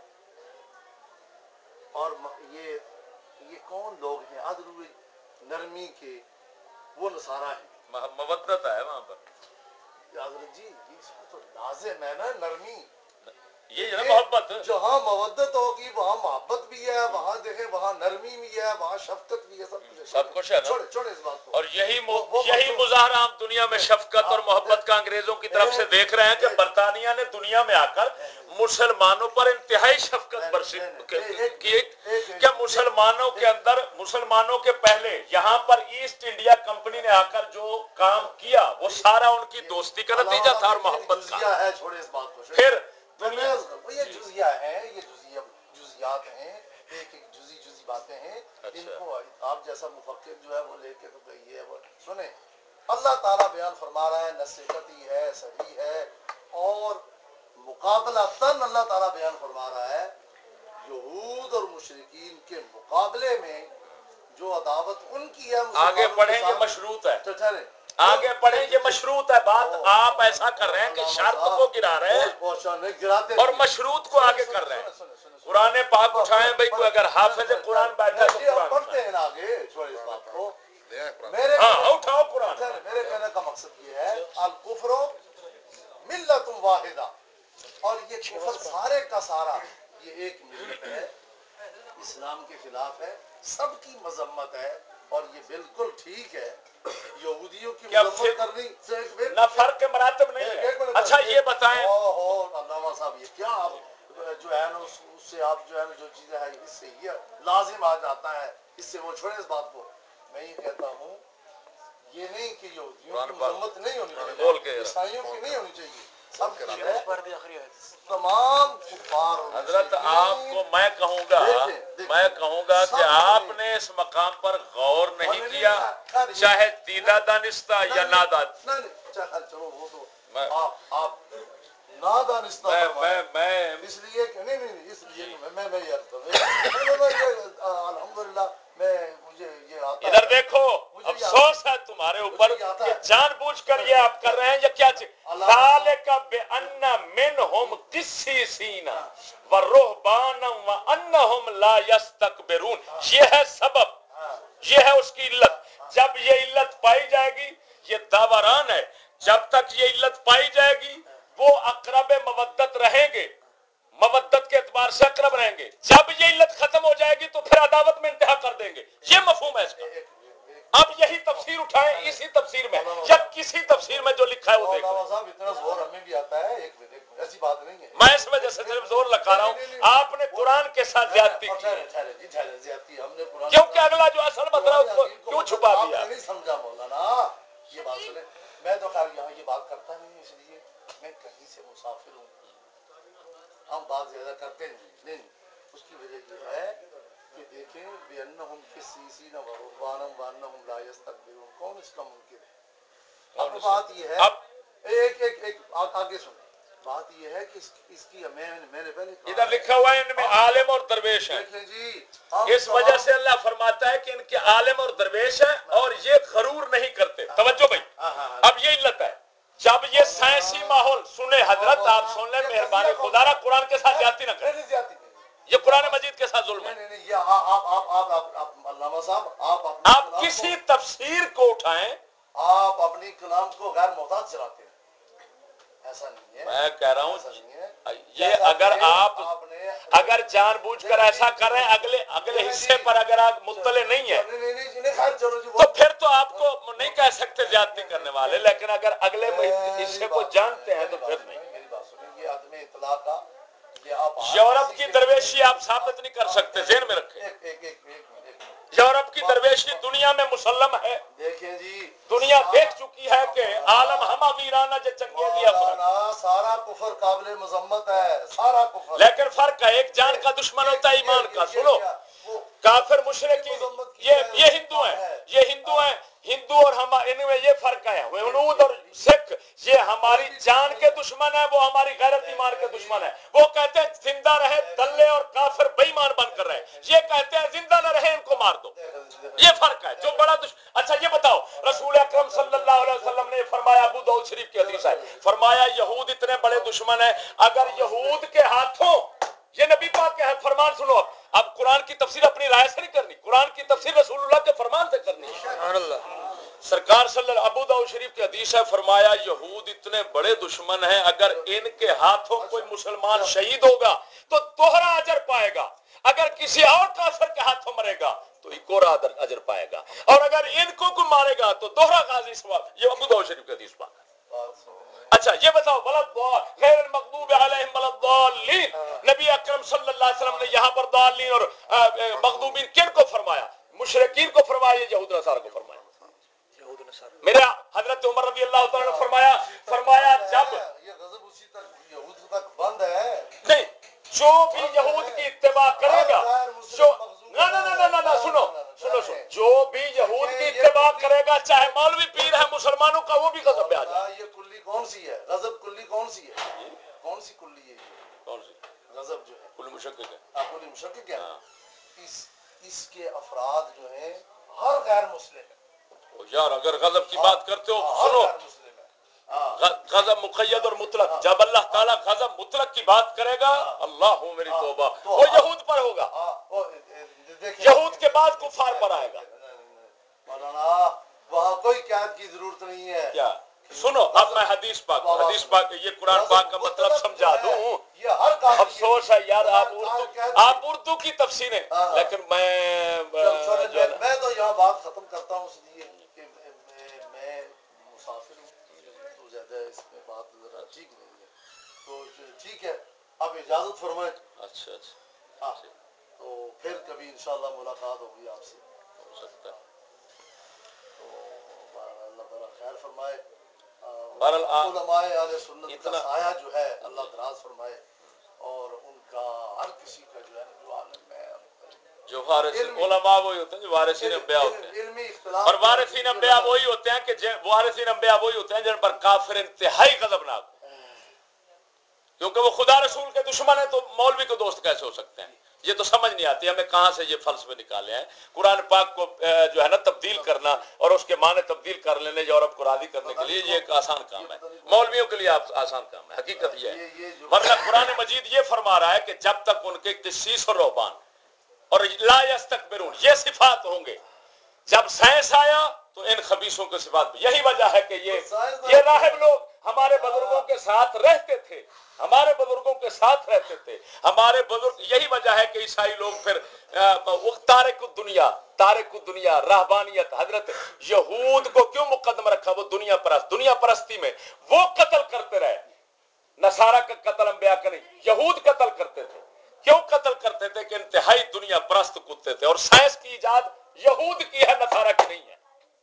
اور یہ کون لوگ ہیں ازرو نرمی کے؟ وہ نصارہ ہیں. مودت ہے وہاں پر، حضرت جی اس میں تو لازم ہے نا نرمی. یہ ہے نا محبت. جہاں مودت ہوگی وہاں محبت بھی ہے، وہاں دیکھیں وہاں نرمی بھی ہے، وہاں شفقت بھی ہے، سب کچھ ہے نا. چھوڑے اس بات کو. اور یہی مظاہرہ ہم دنیا میں شفقت اور محبت کا انگریزوں کی طرف سے دیکھ رہے ہیں کہ برطانیہ نے دنیا میں آ کر مسلمانوں پر انتہائی شفقت برسی کی کہ مسلمانوں کے اندر، مسلمانوں کے پہلے یہاں پر ایسٹ انڈیا کمپنی نے آ کر جو کام کیا وہ سارا ان کی دوستی کا نتیجہ تھا اور محبت کا. ہے. چھوڑے اس بات کو. پھر یہ جزیہ ہے، یہ جزیات ہیں، ایک جزی باتیں ہیں. ان کو آپ جیسا مفکر جو ہے وہ لے کے تو گئی ہے. وہ سنیں اللہ تعالیٰ بیان فرما رہا ہے، نصیحتی ہے، صحیح ہے. اور مقابلہ تن اللہ تعالیٰ بیان فرما رہا ہے یہود اور مشرکین کے مقابلے میں جو عداوت ان کی ہے. آگے پڑھیں یہ مشروط ہے، آگے پڑھیں یہ مشروط ہے. بات آپ ایسا کر رہے ہیں کہ شرط کو گرا رہے ہیں اور مشروط کو آگے کر رہے ہیں. قرآن پاک اٹھائیں بھائی، کوئی اگر حافظ قرآن بیٹھا تو قرآن پڑھتے ہیں آگے. چھوڑے اس بات کو. ہاں اٹھاؤ قرآن. میرے کہنے کا مقصد یہ ہے الکفر ملت واحدہ، اور یہ کفر سارے کا سارا یہ ایک ملت ہے، اسلام کے خلاف ہے، سب کی مذمت ہے. اور یہ بالکل ٹھیک ہے یہودیوں کی مذمت کرنی نہ فرق کے مراتب نہیں ہے. اچھا یہ بتائیں علامہ صاحب، یہ کیا آپ جو ہے نا اس سے آپ جو ہے نا جو چیزیں ہیں اس سے یہ لازم آ جاتا ہے، اس سے وہ چھوڑے اس بات کو. میں یہ کہتا ہوں یہ نہیں کہ یہودیوں کی مذمت نہیں ہونی چاہیے، عیسائیوں کی نہیں ہونی چاہیے، سب کی ہے. تمام کفار. حضرت آپ کو میں کہوں گا کہ آپ نے اس مقام پر غور نہیں کیا، چاہے دیدہ دانستہ یا نادانستہ. چلو وہ تو آپ نادانستہ میں اس لیے کہ نہیں اس لیے میں الحمدللہ مجھے یہ آتا ہے. ادھر دیکھو، افسوس ہے تمہارے اوپر کہ جان بوجھ کر یہ آپ کر رہے ہیں. یہ کیا چیز ذالک بأن منہم قسیسین ورہبانا وانہم لا یستکبرون. یہ ہے سبب، یہ ہے اس کی علت. جب یہ علت پائی جائے گی، یہ داوران ہے، جب تک یہ علت پائی جائے گی وہ اقرب مودت رہیں گے، مودت کے اعتبار سے اقرب رہیں گے. جب یہ علت ختم ہو جائے گی تو پھر عداوت میں انتہا کر دیں گے. یہ مفہوم ہے اس کا. اب یہی تفسیر اٹھائیں، اسی تفسیر میں یا کسی تفسیر میں جو لکھا ہے وہ دیکھ لیں. صاحب اتنا زور ہمیں بھی آتا ہے، ایسی بات نہیں ہے. میں اس وجہ سے صرف زور لگا رہا ہوں. آپ نے قرآن کے ساتھ زیادتی کی، کیونکہ اگلا جو اصل مطلب اس کو کیوں چھپا دیا؟ نہیں سمجھا مولانا یہ بات سنیں. میں تو خیر یہاں یہ بات کرتا نہیں، اس لیے میں کہیں سے مسافر ہوں، ہم بات زیادہ کرتے نہیں. اس کی وجہ یہ ہے کہ دیکھیں بِأَنَّهُمْ قِسِّيسِينَ وَرُهْبَانًا وَأَنَّهُمْ لَا يَسْتَكْبِرُونَ. کون اس کا منکر ہے؟ اب بات یہ ہے ایک آگے سنیں. بات یہ ہے کہ اس کی میں نے پہلے کہا ادھر لکھا ہوا ہے ان میں عالم اور درویش ہیں. دیکھیں جی اس وجہ سے اللہ فرماتا ہے کہ ان کے عالم اور درویش ہیں اور یہ غرور نہیں کرتے. توجہ بھائی، اب یہ علت ہے. جب یہ سائنسی ماحول سنے حضرت، آپ سن لیں مہربانی خدا را، قرآن کے ساتھ زیادتی نہ کریں. یہ قرآن مجید کے ساتھ ظلم ہے. یہ آپ علامہ صاحب آپ کسی تفسیر کو اٹھائیں، آپ اپنی کلام کو غیر محتاط چلاتے ہیں. ایسا نہیں ہے، میں کہہ رہا ہوں یہ اگر جان بوجھ کر ایسا کر رہے ہیں اگلے حصے پر اگر آپ مطلع نہیں ہیں تو پھر تو آپ کو نہیں کہہ سکتے زیادتی کرنے والے، لیکن اگر اگلے حصے کو جانتے ہیں تو پھر نہیں. میری بات سنیں، یہ عدم اطلاع کا یورپ کی درویشی آپ ثابت نہیں کر سکتے، ذہن میں رکھیں. یورپ کی درویشی دنیا میں مسلم ہے. دیکھیں جی دنیا دیکھ چکی ہے کہ عالم ہما ویرانہ جو چنگیزی سارا کفر قابل مذمت ہے، سارا کفر. لیکن فرق ہے، ایک جان کا دشمن ہوتا ہے ایمان کا. سنو، کافر مشرک یہ ہندو ہیں، ہندو اور ہم ان میں یہ فرق ہے، ہنود اور سکھ یہ ہماری جان کے دشمن ہے، وہ ہماری غیرت ایمان کے دشمن ہے. وہ کہتے ہیں زندہ رہے دلے اور کافر بے ایمان بن کر رہے، یہ کہتے ہیں زندہ نہ رہے ان کو مار دو. یہ فرق ہے جو بڑا اچھا یہ بتاؤ، رسول اکرم صلی اللہ علیہ وسلم نے فرمایا، ابو داؤد شریف کی حدیث ہے، فرمایا یہود اتنے بڑے دشمن ہیں، اگر یہود کے ہاتھوں، یہ نبی پاک کا ہے فرمان، سنو اب قرآن کی تفسیر اپنی رائے سے نہیں کرنی، قرآن کی تفسیر رسول اللہ کے فرمان سے کرنی ہے. سبحان اللہ. سرکار صلی اللہ ابو داؤد شریف کی حدیث ہے، فرمایا یہود اتنے بڑے دشمن ہیں، اگر ان کے ہاتھوں کوئی مسلمان شہید ہوگا تو دوہرا اجر پائے گا، اگر کسی اور کافر کے ہاتھوں مرے گا تو ایک اور اجر پائے گا، اور اگر ان کو کوئی مارے گا تو دوہرا غازی ثواب. یہ ابو داؤد شریف کی حدیث پاک. اچھا یہ بتاؤ، غیر المغضوب علیہم ولا الضالین، نبی اکرم صلی اللہ علیہ وسلم نے یہاں پر ضالین اور مغضوبین کن کو فرمایا؟ مشرکین کو فرمایا، یہود نصارہ کو فرمایا؟ میرا حضرت عمر رضی اللہ تعالیٰ نے فرمایا جب یہ غضب اسی تک یہود تک بند ہے نہیں، جو بھی یہود کی اتباع کرے گا، نہ سنو، جو بھی یہود کی اتباع کرے گا چاہے مولوی پیر ہے مسلمانوں کا، وہ بھی غضب پہ آ جائے. یہ کلی کون سی ہے؟ غضب کلی کون سی ہے؟ کون سی کلی ہے؟ کون سی غضب جو ہے کل مشکک ہے؟ کلی مشکک ہے. اس کے افراد جو ہیں ہر غیر مسلم ہے. یار اگر غضب کی بات کرتے ہو سنو، غضب مقید اور مطلق، جب اللہ تعالیٰ غضب مطلق کی بات کرے گا، اللہ ہو میری توبہ، وہ یہود پر ہوگا، یہود کے بعد کفار پر آئے گا. مولانا وہاں کوئی قید کی ضرورت نہیں ہے. کیا سنو، اب میں حدیث پاک یہ قرآن پاک کا مطلب سمجھا دوں. افسوس ہے یار، آپ اردو کی تفسیریں، لیکن میں تو یہاں بات ختم کرتا ہوں، اس لیے کہ میں مسافر ہوں تو زیادہ اس میں بات ذرا ٹھیک نہیں ہے، تو ٹھیک ہے آپ اجازت فرمائیں. اچھا ہاں، تو پھر کبھی انشاءاللہ ملاقات ہوگی آپ سے، ہو سکتا ہے. تو اللہ تعالیٰ خیر فرمائے. بہرحال علماء اہل سنت کا سایہ جو ہے اللہ دراز فرمائے، اور ان کا ہر کسی کا جو ہے جو عالم ہے، جو وارثین علماء وہی ہوتے ہیں جو وارثین انبیاء ہوتے ہیں، علمی اختلاف، اور وارثین انبیاء وہی ہوتے ہیں کہ وارثین انبیاء وہی ہوتے ہیں جن پر کافر انتہائی غضبناک، کیونکہ وہ خدا رسول کے دشمن ہیں، تو مولوی کو دوست کیسے ہو سکتے ہیں؟ یہ تو سمجھ نہیں آتی ہمیں کہاں سے یہ فلسفے نکالے ہیں. قرآن پاک کو جو ہے نا تبدیل کرنا اور اس کے معنی تبدیل کر لینے یورپ کو راضی کرنے کے لیے یہ ایک آسان کام ہے، مولویوں کے لیے آسان کام ہے. حقیقت یہ ہے، ورنہ قرآن مجید یہ فرما رہا ہے کہ جب تک ان کے قسیس اور رہبان اور لا یستکبرون یہ صفات ہوں گے، جب سائنس آیا تو ان خبیثوں کی صفات بھی. یہی وجہ ہے کہ یہ راہب لوگ ہمارے بزرگوں کے ساتھ رہتے تھے، ہمارے بزرگوں کے ساتھ رہتے تھے ہمارے بزرگ. یہی وجہ ہے کہ عیسائی لوگ پھر تارک الدنیا رہبانیت، حضرت یہود کو کیوں مقدم رکھا؟ وہ دنیا پرستی میں وہ قتل کرتے رہے. نصارہ کا قتل انبیاء کا نہیں، یہود قتل کرتے تھے. کیوں قتل کرتے تھے؟ کہ انتہائی دنیا پرست کتے تھے، اور سائنس کی ایجاد یہود کی ہے، نصارہ کی نہیں ہے.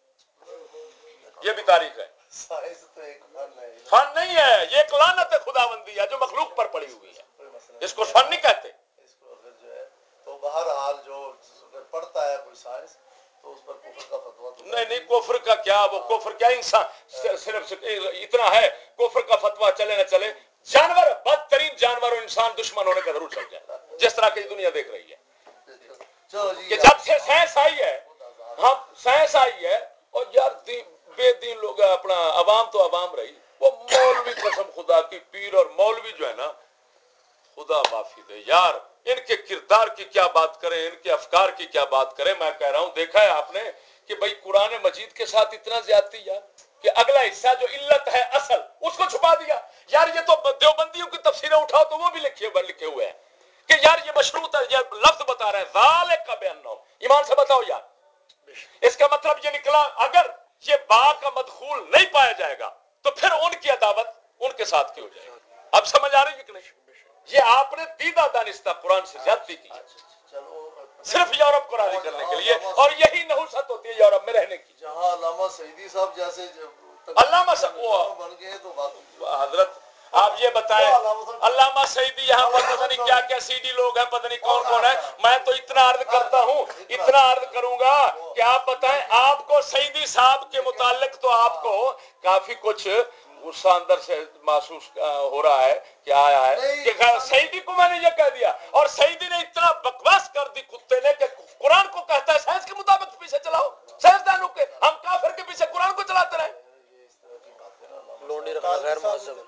یہ بھی تاریخ ہے. سائنس تو ایک فن نہیں ہے، یہ ایک لعنت خداوندی ہے جو مخلوق پر پڑی ہوئی ہے، اس کو فن نہیں کہتے. اس کو اگر جو ہے تو بہرحال جو اگر پڑھتا ہے کوئی سائنس تو اس پر کفر کا فتویٰ تو نہیں کفر کا کیا، وہ کفر کیا، انسان صرف اتنا ہے کفر کا فتویٰ چلے نہ چلے، جانور بدترین جانور اور انسان دشمن ہونے کا ضرور چل جائے، جس طرح کی دنیا دیکھ رہی ہے. کہ جب سے سائنس آئی ہے، ہم سائنس آئی ہے، اور یار بے دین لوگ اپنا عوام تو عوام رہی، وہ مولوی قسم خدا کی پیر اور مولوی جو ہے نا، خدا معافی دے یار، ان کے کردار کی کیا بات کریں، ان کے افکار کی کیا بات کریں. میں کہہ رہا ہوں، دیکھا ہے آپ نے کہ بھائی قرآن مجید کے ساتھ اتنا زیادتی یار کہ اگلا حصہ جو علت ہے اصل اس کو چھپا دیا. یار یہ تو دیوبندیوں کی تفسیریں اٹھاؤ تو وہ بھی لکھے ہوئے ہیں کہ یار یہ مشروط ہے، یہ لفظ بتا رہے ہیں ذالک بانہم، ایمان سے بتاؤ یار، اس کا مطلب یہ نکلا اگر یہ با کا مدخول نہیں پایا جائے گا تو پھر ان کی عداوت ان کے ساتھ کی ہو جائے گی. اب سمجھ آ رہی ہے کہ نہیں؟ یہ آپ نے دیدہ دانستہ قرآن سے زیادتی کی صرف یورپ کو راضی کرنے کے لیے، اور یہی نحوست ہوتی ہے یورپ میں رہنے کی. جہاں علامہ سعیدی صاحب جیسے علامہ صاحب بن گئے تو حضرت آپ اب یہ بتائیں علامہ سعیدی یہاں پر پتہ نہیں کیا کیا سی ڈی لوگ ہیں، پتہ نہیں کون کون ہے. میں تو اتنا عرض کرتا ہوں، اتنا عرض کروں گا کہ آپ بتائیں، آپ کو سعیدی صاحب کے متعلق تو آپ کو کافی کچھ غصہ اندر سے محسوس ہو رہا ہے کہ آیا ہے کہ سعیدی کو میں نے یہ کہہ دیا، اور سعیدی نے اتنا بکواس کر دی کتے نے کہ قرآن کو کہتا ہے سائنس کے مطابق پیچھے چلاؤ، سائنسدانوں کے، ہم کافر کے پیچھے قرآن کو چلاتے رہے. لونڈی رکھنا غیر مہذب.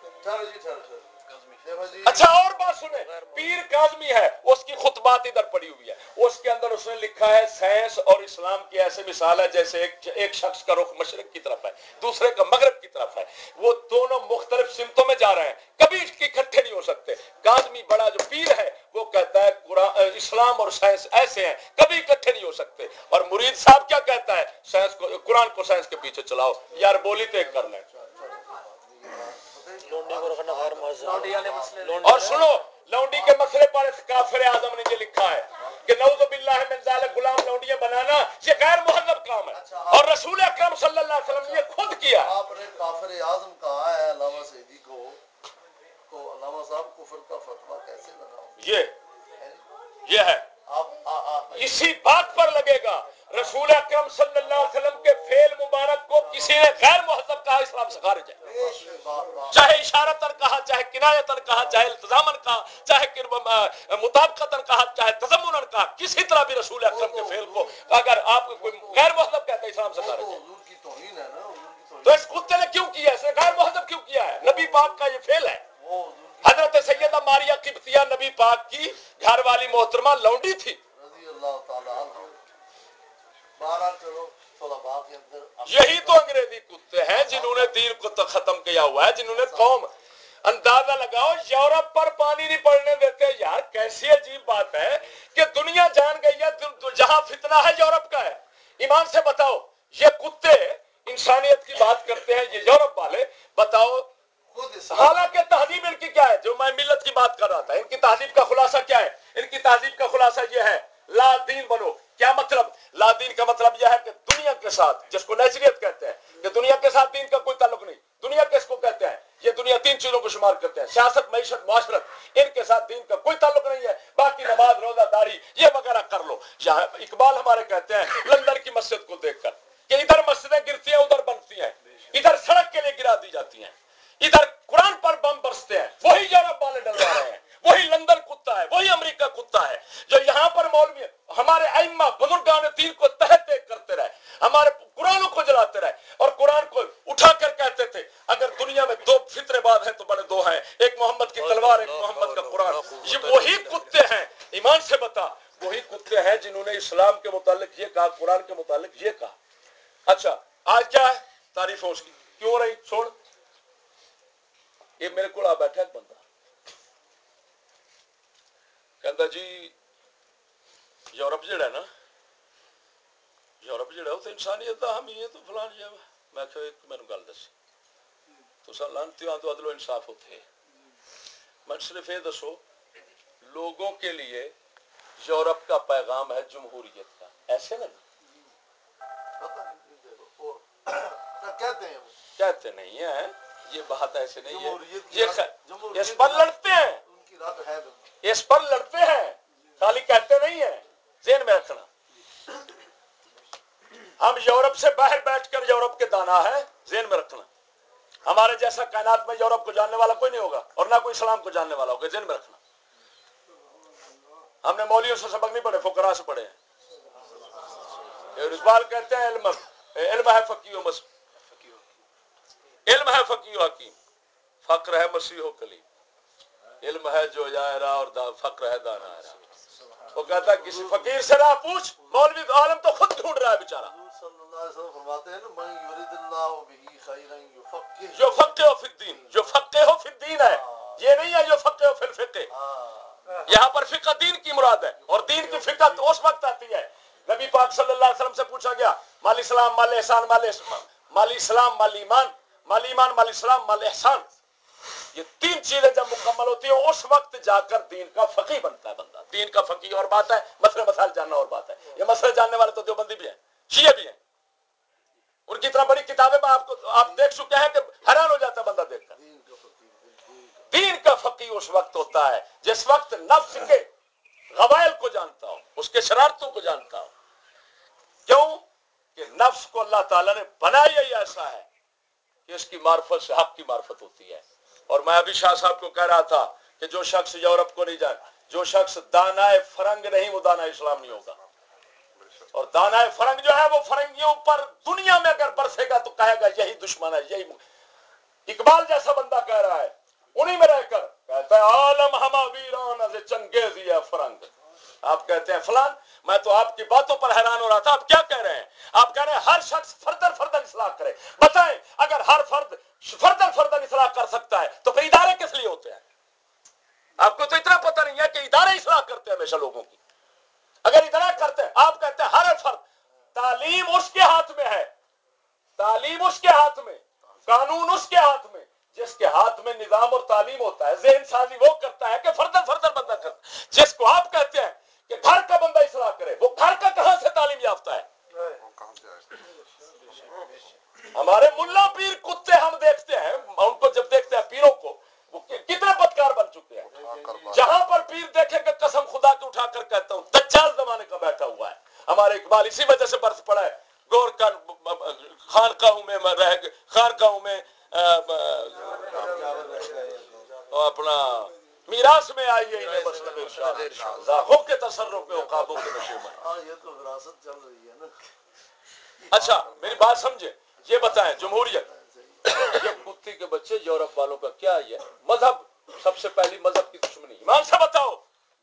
اچھا اور بات سنیں، پیر کاظمی ہے، اس کی خطبات ادھر پڑی ہوئی ہے، اس کے اندر اس نے لکھا ہے سائنس اور اسلام کی ایسے مثال ہے جیسے ایک شخص کا رخ مشرق کی طرف ہے، دوسرے کا مغرب کی طرف ہے، وہ دونوں مختلف سمتوں میں جا رہے ہیں، کبھی اکٹھے نہیں ہو سکتے. کاظمی بڑا جو پیر ہے وہ کہتا ہے قرآن، اسلام اور سائنس ایسے ہیں، کبھی اکٹھے نہیں ہو سکتے. اور مرید صاحب کیا کہتا ہے؟ سائنس کو، قرآن کو سائنس کے پیچھے چلاؤ. یار بولی تو ایک کر لیں. لونڈی کو رکھنا غیر مہذب. اور سنو، لونڈی کے مسئلے پر کافر اعظم نے یہ لکھا ہے کہ نعوذ باللہ من ذالک، غلام لونڈیاں بنانا یہ غیر مہذب کام ہے، اور رسول اکرم صلی اللہ علیہ وسلم نے یہ خود کیا. آپ نے کافر اعظم کہا ہے علامہ سعیدی کو، تو علامہ صاحب کفر کا فتویٰ کیسے لگاؤ؟ یہ ہے، اسی بات پر لگے گا. رسول اکرم صلی اللہ علیہ وسلم کے فعل مبارک کو کسی نے غیر مہذب کہا، اسلام سے خارج ہے. چاہے اشارتاً کہا، چاہے کنایتاً کہا، چاہے التزاماً کہا، چاہے مطابقتاً کہا، چاہے تضمناً کہا، کسی طرح بھی رسول اکرم کے فعل کو اگر آپ کوئی غیر مہذب کہتا ہے، اسلام سے خارج ہے. حضور کی توہین ہے نا، حضور کی توہین. تو اس کتے نے کیوں کیا؟ اسے غیر مہذب کیوں کیا ہے؟ نبی پاک کا یہ فعل ہے. حضرت سیدہ ماریہ قبطیہ نبی پاک کی گھر والی محترمہ لونڈی تھی. رضی اللہ تعالیٰ عنہ. 12 کروڑ طلباء کے اندر یہی تو انگریزی کتے ہیں جنہوں نے دین کو ختم کیا ہوا ہے، جنہوں نے قوم. اندازہ لگاؤ، یورپ پر پانی نہیں پڑنے دیتے. یار کیسی عجیب بات ہے کہ دنیا جان گئی ہے جہاں فتنہ ہے یورپ کا ہے. ایمان سے بتاؤ، یہ کتے انسانیت کی بات کرتے ہیں، یہ یورپ والے. بتاؤ، حالانکہ تہذیب ان کی کیا ہے؟ جو میں ملت کی بات کر رہا تھا، ان کی تہذیب کا خلاصہ کیا ہے؟ ان کی تہذیب کا خلاصہ یہ ہے، لا دین بنو. کیا مطلب؟ لا دین کا مطلب یہ ہے کہ دنیا کے ساتھ، جس کو نیچریت کہتے ہیں، کہ دنیا کے ساتھ دین کا کوئی تعلق نہیں. دنیا کس کو کہتے ہیں؟ یہ دنیا 3 چیزوں کو شمار کرتے ہیں: سیاست، معیشت، معاشرت. ان کے ساتھ دین کا کوئی تعلق نہیں ہے. باقی نماز، روزہ، داڑھی یہ وغیرہ کر لو. یہاں اقبال ہمارے کہتے ہیں لندن کی مسجد کو دیکھ کر کہ ادھر مسجدیں گرتی ہیں، ادھر بنتی ہیں، ادھر سڑک کے لیے گرا دی جاتی ہیں، ادھر قرآن پر بم برستے ہیں. وہی یورپ والے ڈلوا رہے ہیں، وہی لندن کتا ہے، وہی امریکہ کتا ہے. جو یہاں پر مولوی ہمارے ائمہ بزرگان دین کو تحت دیکھ کرتے رہے، ہمارے قرآنوں کو جلاتے رہے، اور قرآن کو اٹھا کر کہتے تھے اگر دنیا میں 2 فتنے بعد ہیں تو بڑے 2 ہیں، ایک محمد کی تلوار، ایک محمد کا قرآن. یہ وہی کتے ہیں. ایمان سے بتا، وہی کتے ہیں جنہوں نے اسلام کے متعلق یہ کہا، قرآن کے متعلق یہ کہا. اچھا آج کیا ہے تعریفوں اس کی کیوں ہو رہی؟ چھوڑ. یہ میرے کو آ بیٹھا ایک بندہ کہتا جی یورپ جڑا ہے نا، یورپ جڑا اتنے انسانیت کا حامی ہے تو فلان جی. میں کہ ایک میرے گل دسی تو سر لانتیوں تو عدل و انصاف ہوتے ہیں. میں صرف یہ دسو، لوگوں کے لیے یورپ کا پیغام ہے جمہوریت کا، ایسے نا؟ کہتے نہیں ہیں، یہ بات ایسے نہیں ہے. یہ اس پر لڑتے ہیں، اس پر لڑتے ہیں، خالی کہتے نہیں ہیں. ذہن میں رکھنا، ہم یورپ سے باہر بیٹھ کر یورپ کے دانا ہے. ذہن میں رکھنا، ہمارے جیسا کائنات میں یورپ کو جاننے والا کوئی نہیں ہوگا، اور نہ کوئی اسلام کو جاننے والا ہوگا. ذہن میں رکھنا، ہم نے مولویوں سے سبق نہیں پڑھے، فقراء سے پڑھے ہیں. اقبال کہتے ہیں علم ہے فقیہ و علم ہے فقیہ و حکیم، فقر ہے مسیح و کلیم. علم ہے جو جائرہ اور فقر ہے دانا. وہ کہتا ہے کسی فقیر سے راہ پوچھ، مولوی عالم تو خود ڈھونڈ رہا ہے بیچارہ. صلی اللہ علیہ وسلم فرماتے ہیں نا، من یرید اللہ بہ خیرا یفقہہ یفقہہ فی الدین. جو فقہ فی الدین ہے، یہ نہیں ہے جو فقہ فی الفقہ. یہاں پر فقہ دین کی مراد ہے، اور دین کی فقہ تو اس وقت آتی ہے. نبی پاک صلی اللہ علیہ وسلم سے پوچھا گیا مال اسلام مال احسان مال اسلام مال ایمان، مال ایمان مال اسلام مال احسان. یہ 3 چیزیں جب مکمل ہوتی ہیں اس وقت جا کر دین کا فقیہ بنتا ہے بندہ. دین کا فقیہ اور بات ہے، مسئلے مسائل جاننا اور بات ہے. یہ مسئلے جاننے والے تو دیوبندی بھی ہیں، شیعہ بھی ہیں. ان کی اتنا بڑی کتابیں آپ دیکھ چکے ہیں کہ حیران ہو جاتا ہے بندہ دیکھ کر. دین वाकई उस वक्त होता है जिस वक्त नफ्स के गवाइल को जानता हो, उसके शरारतों को जानता हो। क्यों कि नफ्स को अल्लाह ताला ने बनाया ही ऐसा है कि इसकी मार्फत से हक की मार्फत होती है। और मैं अभी शाह साहब को कह रहा था कि जो शख्स यूरोप को नहीं जाए, जो शख्स दानाए फरंग नहीं, वो दाना इस्लाम नहीं होगा। और दानाए फरंग जो है वो फरंगियों पर दुनिया में अगर बरसेगा तो कहेगा यही दुश्मन है, यही। इकबाल जैसा बंदा कह रहा है, उन्हीं में रहकर कहता है आलम हमा वीरान से चंगेजी है फरंग। आप कहते हैं फलान, मैं तो आपकी बातों पर हैरान हो रहा था। आप क्या कह रहे हैं? आप कह रहे हैं हर शख्स फर्दन फर्दन इस्लाह करे। बताएं, अगर हर फर्द फर्दन फर्दन इस्लाह कर सकता है तो फिर इदारे किस लिए होते हैं? आपको तो इतना पता नहीं है कि इदारे इस्लाह करते हैं हमेशा लोगों की। अगर इतना करते हैं, आप कहते हैं हर फर्द, तालीम उसके हाथ में है, तालीम उसके हाथ में, कानून उसके हाथ में। जिसके हाथ में निजाम और तालीम होता है, ज़हन साजी वो करता है कि फर्दन फर्दन बंदा करता है। जिसको आप कहते हैं कि घर का बंदा इस्लाह करे, वो घर का कहां से तालीम याफ्ता है? हमारे मुल्ला पीर कुत्ते हम देखते हैं, उनको जब देखते हैं पीरों को, वो कितने बदकार बन चुके हैं। जहां पर पीर देखेंगे कसम खुदा की उठाकर कहता हूं दज्जाल जमाने का बैठा हुआ है। हमारे इकबाल इसी वजह से बरस पड़ा है। गौर का खानकाहों में रह गए, खानकाहों में अपना मीरास में आई है इन्हें मसलब इरशाद जाखों के तसर्रुफ में उकाबों के नशे में। ये तो विरासत चल रही है ना। अच्छा मेरी बात समझे, ये बताएं जमहूरियत, ये कुत्ते के बच्चे यूरोप वालों का क्या है? मजहब, सबसे पहली मजहब की दुश्मनी। ईमान से बताओ,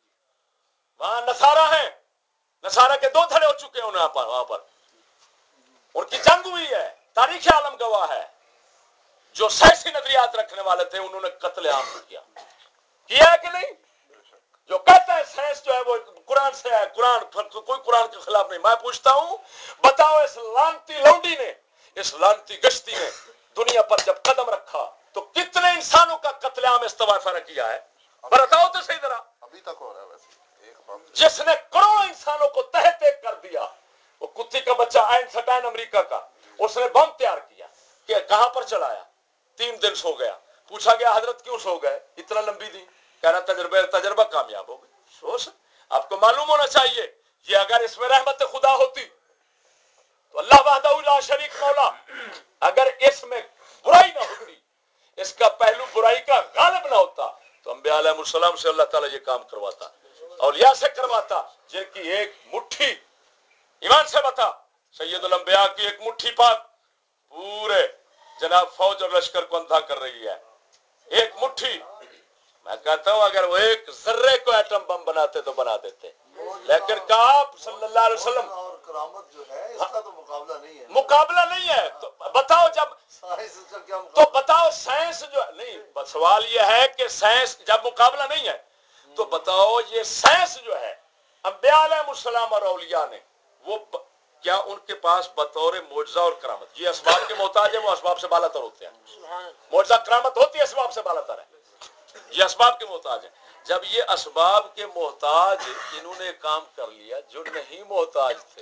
वहां नसारा है, नसारा के 2 धड़े हो चुके हैं वहां पर उनकी जंग हुई है, तारीख आलम गवाह है। जो सियासी नजरियात रखने वाले थे उन्होंने कत्ले आम किया है कि नहीं? जो कहता है साइंस जो है वो कुरान से है, कुरान कोई कुरान के खिलाफ नहीं। मैं पूछता हूं, बताओ इस लानती लौंडी ने, इस लानती गश्ती ने दुनिया पर जब कदम रखा तो कितने इंसानों का कत्लेआम इस तवायफा ने किया है? बताओ तो सही जरा। अभी तक हो रहा है वैसे एक बात। जिसने करोड़ों इंसानों को तहे तेग कर दिया, वो कुत्ते का बच्चा आइंस्टाइन अमेरिका का, उसने बम तैयार किया कि कहां पर चलाया, 3 दिन सो गया। पूछा गया हजरत क्यों सो गए इतना लंबी दी? कह रहा तजर्बा कामयाब हो गई। सोच, आपको मालूम होना चाहिए ये अगर इसमें रहमत खुदा होती तो अल्लाह वहदहू ला शरीक मौला, अगर इसमें बुराई ना होती, इसका पहलू बुराई का गालिब ना होता तो अंबिया अलैहिस्सलाम से अल्लाह ताला ये काम करवाता, औलिया से करवाता, जिनकी एक मुट्ठी, ईमान से बता, सैयदुल अंबिया की एक मुट्ठी पाक पूरे जनाब फौज और लश्कर को अंधा कर रही है। एक मुट्ठी, मैं कहता हूं अगर वो एक जर्रे को एटम बम बनाते तो बना देते, लेकिन आप सल्लल्लाहु अलैहि वसल्लम और करामत जो है इसका तो मुकाबला नहीं है। मुकाबला नहीं है। तो बताओ जब, क्या तो बताओ साइंस जो नहीं, सवाल ये है कि साइंस जब मुकाबला नहीं है तो बताओ ये साइंस जो है अंबिया अलैहिस्सलाम और औलिया ने, वो क्या उनके पास बतौर मोजज़ा और करामत, ये असबाब के मोहताज है, वो असबाब से बालातर होते हैं। मोजज़ा करामत होती है, असबाब से बालातर है, ये असबाब के मोहताज है। जब ये असबाब के मोहताज इन्होंने काम कर लिया जो नहीं मोहताज थे,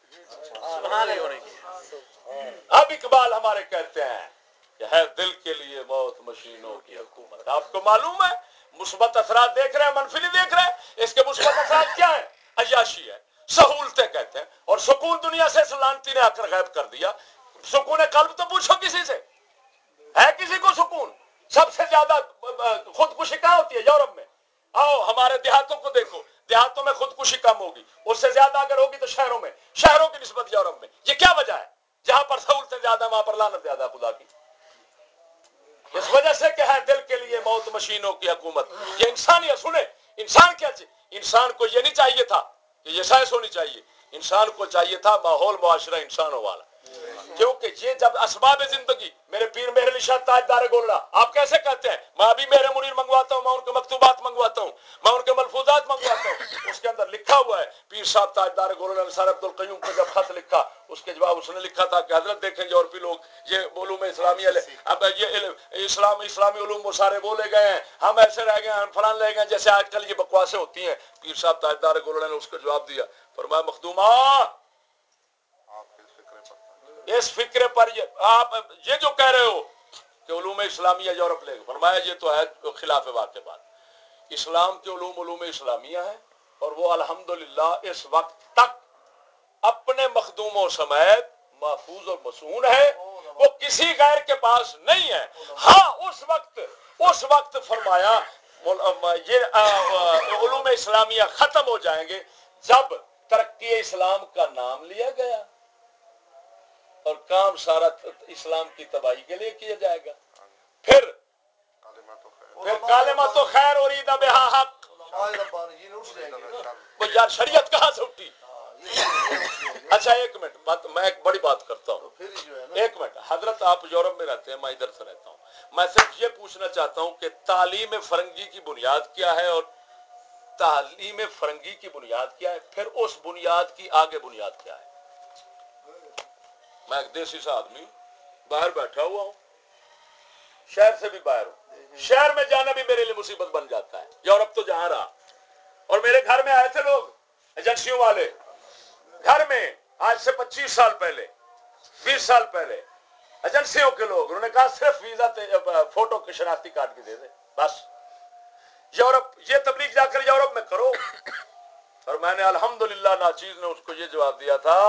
अब इकबाल हमारे कहते हैं कि है दिल के लिए मौत मशीनों की हुकूमत। आपको मालूम है मुस्बत असरात देख रहे हैं, मनफी देख रहे हैं। इसके मुस्बत असरात क्या है? अय्याशी है, सहूलतें कहते हैं, और सुकून दुनिया से इस लानती ने आकर गायब कर दिया। सुकून कल्ब तो पूछो किसी से, है किसी को सुकून? सबसे ज्यादा खुदकुशी कहाँ होती है? यूरोप में। आओ हमारे देहातों को देखो, देहातों में खुदकुशी कम होगी, उससे ज्यादा अगर होगी तो शहरों में, शहरों की निस्बत यूरोप में। ये क्या वजह है? जहां पर सहूलतें ज्यादा वहां पर लानत ज्यादा खुदा की। इस वजह से क्या है दिल के लिए मौत मशीनों की हुकूमत। ये इंसानियत सुने, इंसान क्या चाहिए? इंसान को ये नहीं चाहिए था कि ये साइंस होनी चाहिए, इंसान को चाहिए था माहौल मुआशरा इंसानों वाला। क्योंकि ये जब असबाब जिंदगी, मेरे पीर मेहर अली शाह ताजदार गोलड़ा, आप कैसे कहते हैं? मैं अभी मेरे मुनीर मंगवाता हूँ, मैं उनके मकतूबात मंगवाता हूँ, मैं उनके मलफूजात मंगवाता हूँ, उसके अंदर लिखा हुआ है पीर साहब ताजदार गोलड़ा ने सर अब्दुल कयूम को जब खत लिखा, उसके जवाब उसने लिखा था कि हजरत देखेंगे और भी लोग ये उलूम इस्लामी, अब ये इस्लामी उलूम वो सारे बोले गए हैं, हम ऐसे रह गए, हम फलान रह गए, जैसे आजकल ये बकवासें होती हैं। पीर साहब ताजदार गोलड़ा ने उसको जवाब दिया, फरमाया मखदूमा इस फिक्रे पर आप ये जो कह रहे हो کہ علوم اسلامیہ یورپ لے گا، فرمایا یہ تو ہے خلاف واقع بات. اسلام کے علوم اسلامیہ ہیں اور وہ الحمدللہ اس وقت تک اپنے مخدوموں سمیت محفوظ اور مصون ہے، وہ کسی غیر کے پاس نہیں ہے. ہاں اس وقت فرمایا یہ علوم اسلامیہ ختم ہو جائیں گے جب ترقی اسلام کا نام لیا گیا اور کام سارا اسلام کی تباہی کے لیے کیا جائے گا. پھر کالمہ تو خیر اریدہ بہا حق. وہ یار شریعت کہاں سے اٹھی؟ اچھا ایک منٹ، میں ایک بڑی بات کرتا ہوں. ایک منٹ حضرت، آپ یورپ میں رہتے ہیں، میں ادھر سے رہتا ہوں. میں صرف یہ پوچھنا چاہتا ہوں کہ تعلیم فرنگی کی بنیاد کیا ہے اور تعلیم فرنگی کی بنیاد کیا ہے، پھر اس بنیاد کی آگے بنیاد کیا ہے. میں ایک دیسی سا آدمی ہوں، باہر بیٹھا ہوا ہوں، شہر سے بھی باہر ہوں. شہر میں جانا بھی میرے لیے مصیبت بن جاتا ہے. یورپ تو جہاں رہا، اور میرے گھر میں آئے تھے لوگ ایجنسیوں والے، گھر میں آج سے 25 سال پہلے 20 سال پہلے ایجنسیوں کے لوگ، انہوں نے کہا صرف ویزا فوٹو کی شناختی کارڈ کی دے دے بس. یورپ یہ تبلیغ جا کر یورپ میں کرو. اور میں نے الحمدللہ ناچیز نے اس کو یہ جواب دیا تھا،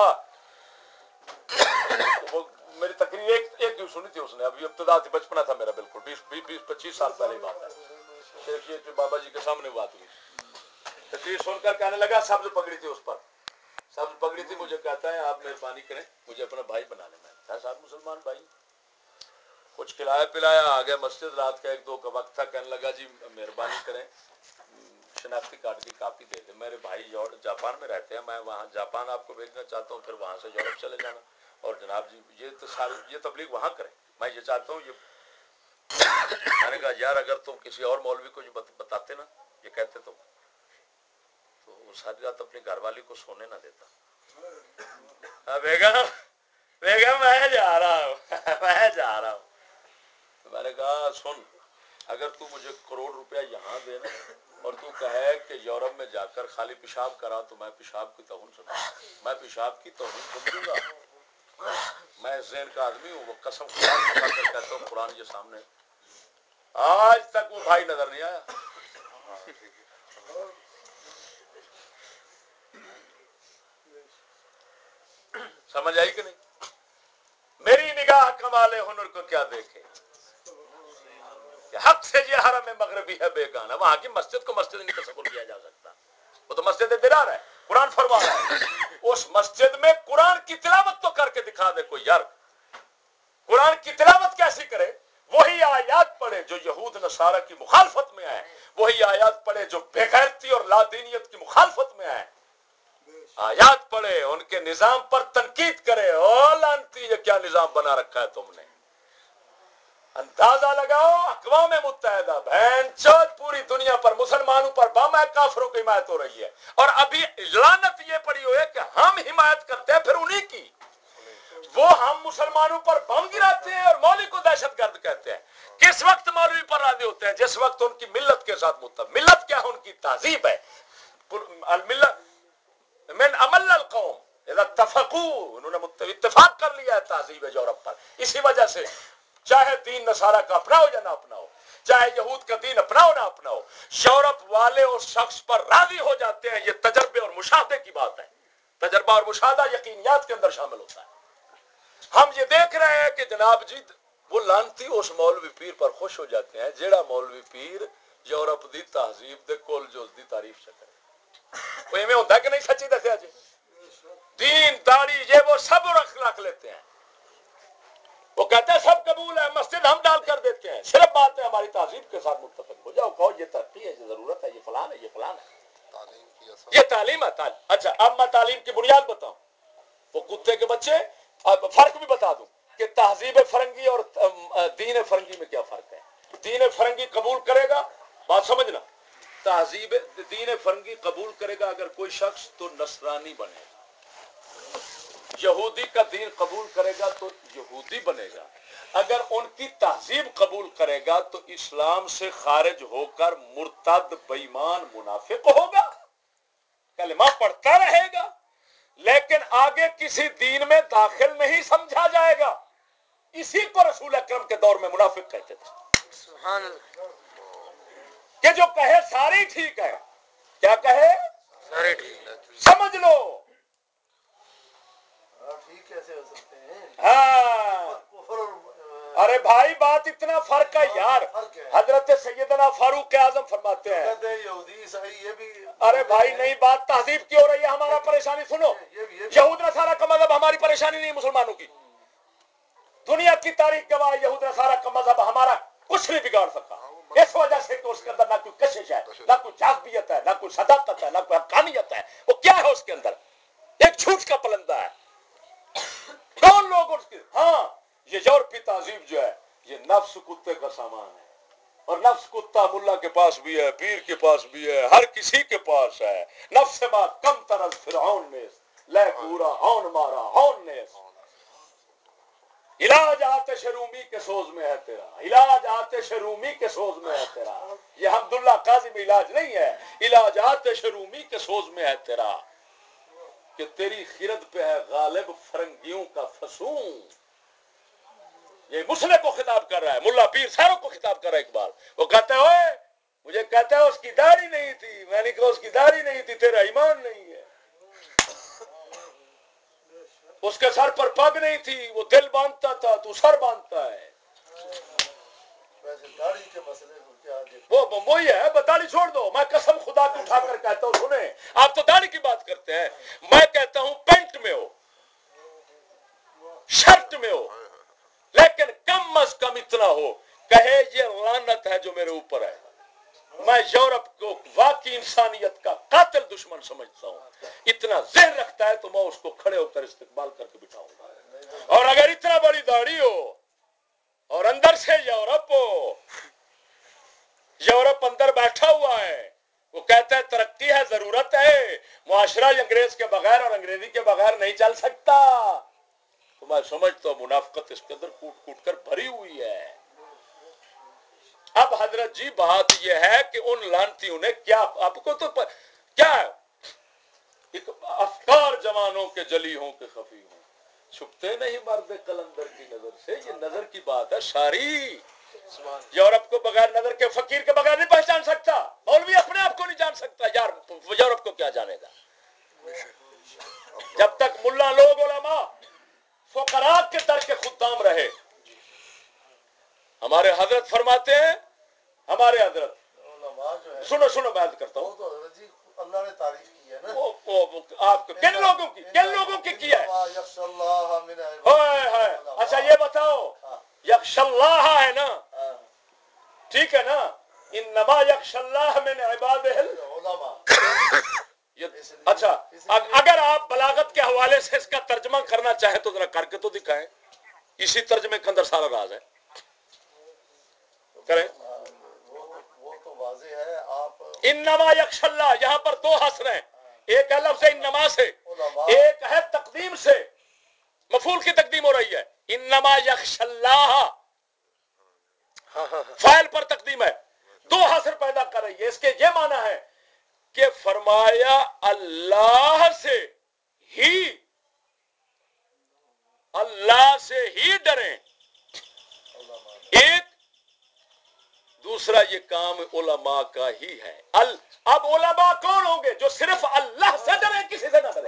وہ میری تقریر ایک سنی تھی اس نے، ابھی ابتدا تھی، بچپنا تھا میرا، بالکل 20-25 سال پہلے بات ہے. شیخ بابا جی کے سامنے بات ہوئی، تقریر سن کر کہنے لگا، سبز پگڑی تھی اس پر، سبز پگڑی تھی. مجھے کہتا ہے آپ مہربانی کریں مجھے اپنا بھائی بنا لیں. میں کہا صاحب مسلمان بھائی، کچھ کھلایا پلایا، آ گیا مسجد، رات کا 1-2 کا وقت تھا. کہنے لگا جی مہربانی کریں شناختی کارڈ کی کاپی دے دیں، میرے بھائی جاپان میں رہتے ہیں، میں وہاں جاپان آپ کو بھیجنا چاہتا ہوں، پھر وہاں سے یورپ چلے جانا، اور جناب جی یہ تو ساری یہ تبلیغ وہاں کریں، میں یہ چاہتا ہوں. یہ میں نے کہا یار اگر تم کسی اور مولوی کو یہ بتاتے نا، یہ کہتے تو وہ ساری رات اپنی گھر والی کو سونے نہ دیتا. بیگم میں جا رہا ہوں. میں نے کہا سن، اگر تو مجھے کروڑ روپیہ یہاں دے نا اور تو کہے کہ یورپ میں جا کر خالی پیشاب کرا، تو میں پیشاب کی توہین سمجھوں گا، میں پیشاب کی توہین سمجھوں گا. میں ذہن کا آدمی ہوں، وہ قسم خدا کی کھا کر کہتا ہوں، قرآن کے سامنے آج تک وہ بھائی نظر نہیں آیا. سمجھ آئی کہ نہیں؟ میری نگاہ کمال ہنر کو کیا دیکھے، حق سے یہ حرم مغربی ہے بیگانہ. وہاں کی مسجد کو مسجد نہیں تصور کیا جا سکتا، وہ تو مسجد درار ہے. قرآن فرما رہا ہے اس مسجد میں قرآن کی تلاوت تو کر کے دکھا دے کوئی یار. قرآن کی تلاوت کیسی کرے؟ وہی آیات پڑھے جو یہود نصارہ کی مخالفت میں آئے، وہی آیات پڑھے جو بے غیرتی اور لادینیت کی مخالفت میں آئے. آیات پڑھے، ان کے نظام پر تنقید کرے. او لانتی یہ کیا نظام بنا رکھا ہے تم نے؟ اندازہ لگاؤ، اقوام متحدہ بہن چود پوری دنیا پر مسلمانوں پر بم ہے، کافروں کی حمایت ہو رہی ہے، اور ابھی لعنت یہ پڑی ہوئی ہے کہ ہم حمایت کرتے ہیں پھر انہی کی. وہ ہم مسلمانوں پر بم گراتے ہیں اور مولوی کو دہشت گرد کہتے ہیں. کس وقت مولوی پر راضی ہوتے ہیں؟ جس وقت ان کی ملت کے ساتھ متفق. ملت کیا ہے؟ ان کی تہذیب ہے. الملت من عمل القوم اذا اتفقوا، انہوں نے اتفاق کر لیا ہے تہذیب یورپ پر. اسی وجہ سے چاہے دین نصارہ کا اپناؤ یا نہ اپناؤ، چاہے یہود کا دین اپناؤ نہ اپناؤ، یورپ والے اس شخص پر راضی ہو جاتے ہیں. یہ تجربے اور مشاہدے کی بات ہے. تجربہ اور مشاہدہ یقینیات کے اندر شامل ہوتا ہے. ہم یہ دیکھ رہے ہیں کہ جناب جی وہ لانتی اس مولوی پیر پر خوش ہو جاتے ہیں جیڑا مولوی پیر یورپ دی تہذیب دے کول جو دی تعریف سے کرے. وہ ایویں ہوتا ہے کہ نہیں؟ سچی دسیا جی، دین داڑھی یہ وہ سب رکھ لیتے ہیں. وہ کہتے ہیں سب قبول ہے، مسجد ہم ڈال کر دیتے ہیں، صرف بات ہے ہماری تہذیب کے ساتھ متفق ہو جاؤ. کہو یہ ترقی ہے، یہ ضرورت ہے، یہ فلان ہے، یہ فلان ہے، یہ تعلیم ہے. اچھا اب میں تعلیم کی بنیاد بتاؤں. وہ کتے کے بچے، اب فرق بھی بتا دوں کہ تہذیب فرنگی اور دین فرنگی میں کیا فرق ہے. دین فرنگی قبول کرے گا، بات سمجھنا، تہذیب دین فرنگی قبول کرے گا اگر کوئی شخص تو نصرانی بنے گا. یہودی کا دین قبول کرے گا تو یہودی بنے گا. اگر ان کی تہذیب قبول کرے گا تو اسلام سے خارج ہو کر مرتد، بے ایمان، منافق ہوگا. کلمہ پڑھتا رہے گا لیکن آگے کسی دین میں داخل نہیں سمجھا جائے گا. اسی کو رسول اکرم کے دور میں منافق کہتے تھے سبحان اللہ کہ جو کہے سارے ٹھیک ہے. کیا کہے؟ سارے ٹھیک. سمجھ لو. ٹھیک کیسے ہو سکتے ہیں؟ ہاں ارے بھائی بات اتنا فرق ہے یار. حضرت سیدنا فاروق اعظم فرماتے ہیں یہودی عیسائی یہ بھی. ارے بھائی نہیں بات تہذیب کی ہو رہی ہے. ہمارا پریشانی سنو. یہود نصارہ کا مذہب ہماری پریشانی نہیں مسلمانوں کی. دنیا کی تاریخ گواہ یہود نصارہ کا مذہب ہمارا کچھ نہیں بگاڑ سکا. اس وجہ سے کہ اس کے اندر نہ کوئی کشش ہے, نہ کوئی جاذبیت ہے, نہ کوئی صداقت ہے, نہ کوئی حقانیت ہے. وہ کیا ہے اس کے اندر؟ ایک جھوٹ کا پلندہ ہے. کون لوگ اس کے. ہاں یہ یورپی تہذیب جو ہے یہ نفس کتے کا سامان ہے. اور نفس کتا ملا کے پاس بھی ہے, پیر کے پاس بھی ہے, ہر کسی کے پاس ہے. نفس ما کم ترز فرعون نیس لے پورا ہون مارا ہون نیس. علاج آتش رومی کے سوز میں ہے تیرا, علاج آتش رومی کے سوز میں ہے تیرا. یہ حمداللہ قاضی میں علاج نہیں ہے, علاج آتش رومی کے سوز میں ہے تیرا. کہ تیری خرد پہ ہے غالب فرنگیوں کا فسون. یہ مسلح کو خطاب کر رہا ہے, ملا پیر ساروں کو خطاب کر رہا ہے اقبال. وہ کہتا ہے اوئے مجھے کہتا ہے اس کی داڑھی نہیں تھی. میں نے کہا اس کی داڑھی نہیں تھی, تیرا ایمان نہیں ہے. اس کے سر پر پگ نہیں تھی, وہ دل باندھتا تھا, تو سر باندھتا ہے. ویسے داڑھی کے مسئلے کو کیا وہ وہی ہے. داڑھی چھوڑ دو. میں قسم خدا کی اٹھا کر کہتا ہوں, سنیں آپ تو داڑھی کی بات کرتے ہیں, میں کہتا ہوں پینٹ میں ہو, شرٹ میں ہو, لیکن کم از کم اتنا ہو کہے یہ لعنت ہے جو میرے اوپر ہے. میں یورپ کو واقعی انسانیت کا قاتل دشمن سمجھتا ہوں. اتنا ذہن رکھتا ہے تو میں اس کو کھڑے ہو کر استقبال کر کے بٹھاؤں گا. اور اگر اتنا بڑی داڑھی ہو اور اندر سے یورپ ہو, یورپ اندر بیٹھا ہوا ہے, وہ کہتا ہے ترقی ہے, ضرورت ہے, معاشرہ انگریز کے بغیر اور انگریزی کے بغیر نہیں چل سکتا, تو میں سمجھتا ہوں منافقت اس کے اندر کوٹ کوٹ کر بھری ہوئی ہے. اب حضرت جی بات یہ ہے کہ ان لانتیوں نے کیا, آپ کو تو کیا افکار جوانوں کے جلی ہوں کہ خفی ہوں, چھپتے نہیں مرد قلندر کی نظر سے. یہ نظر کی بات ہے ساری. یورپ کو بغیر نظر کے, فقیر کے بغیر نہیں پہچان سکتا. مولوی اپنے آپ کو نہیں جان سکتا یار, یورپ کو کیا جانے گا. جب تک ملا لوگ علماء فقراء کے در کے خدام رہے. ہمارے حضرت فرماتے ہیں, ہمارے حضرت سنو سنو بات کرتا ہوں. اللہ نے تعریف کی ہے نا, آپ کو کن لوگوں کی کیا ہے. اچھا یہ بتاؤ, یخش اللہ ہے نا, ٹھیک ہے نا, انما یخش اللہ من عبادہ العلماء. اچھا اگر آپ بلاغت کے حوالے سے اس کا ترجمہ کرنا چاہیں تو ذرا کر کے تو دکھائیں. اسی ترجمے کے اندر سارا راز ہے. کریں. وہ تو واضح ہے. آپ انما یخش اللہ, یہاں پر دو حسر ہیں, ایک ہے لفظ انما سے, ایک ہے تقدیم سے, مفعول کی تقدیم ہو رہی ہے. انما یخش اللہ فاعل پر تقدیم ہے, دو حسر پیدا کر رہی ہے. اس کے یہ معنی ہے کہ فرمایا اللہ سے ہی ڈریں. ایک دوسرا یہ کام علماء کا ہی ہے. اب علماء کون ہوں گے؟ جو صرف اللہ سے ڈرے, کسی سے نہ ڈرے.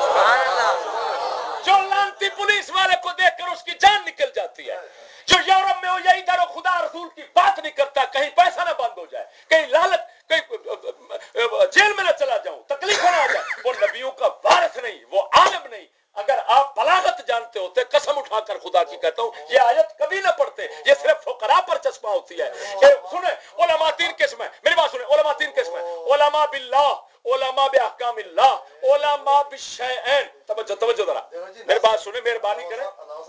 جو لانتی پولیس والے کو دیکھ کر اس کی جان نکل جاتی ہے, جو یورپ میں ہو یا ادھر خدا رسول کی بات نہیں کرتا, کہیں پیسہ نہ بند ہو جائے, کہیں لالچ, کہیں جیل میں نہ چلا جاؤں, تکلیف نہ آ جائے. وہ نبیوں کا وارث نہیں, وہ عالم نہیں. اگر آپ بلاغت جانتے ہوتے, قسم اٹھا کر خدا کی کہتا ہوں, یہ آیت کبھی نہ پڑھتے. یہ صرف فقراء پر چشمہ ہوتی ہے. سنیں, علماء تین قسم ہیں, میری بات سنیں, علماء تین قسم ہیں. علماء باللہ, علماء باحکام اللہ, علماء بالشیئین. توجہ ذرا, میری بات سنیں, مہربانی کریں.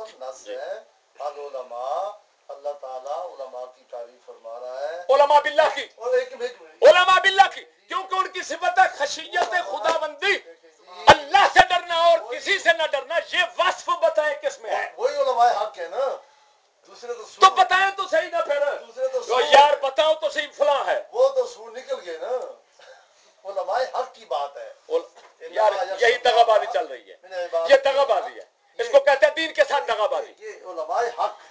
اللہ تعالیٰ علماء کی تعریف فرما رہا ہے, علماء باللہ کی, اور ایک علماء باللہ کی, کیونکہ ان کی صفت ہے خشیت خدا بندی, اللہ سے ڈرنا اور کسی سے نہ ڈرنا. یہ وصف بتائیں کس میں ہے. وہی علماء حق ہے نا. دوسرے تو بتائیں تو صحیح نا. پھر یار بتاؤ تو صحیح فلاں ہے. وہ تو سور نکل گئے نا. علماء حق کی بات ہے یار, یہی دغا بازی چل رہی ہے. یہ دغا بازی ہے, اس کو کہتے ہیں دین کے ساتھ دغا بازی. یہ علماء حق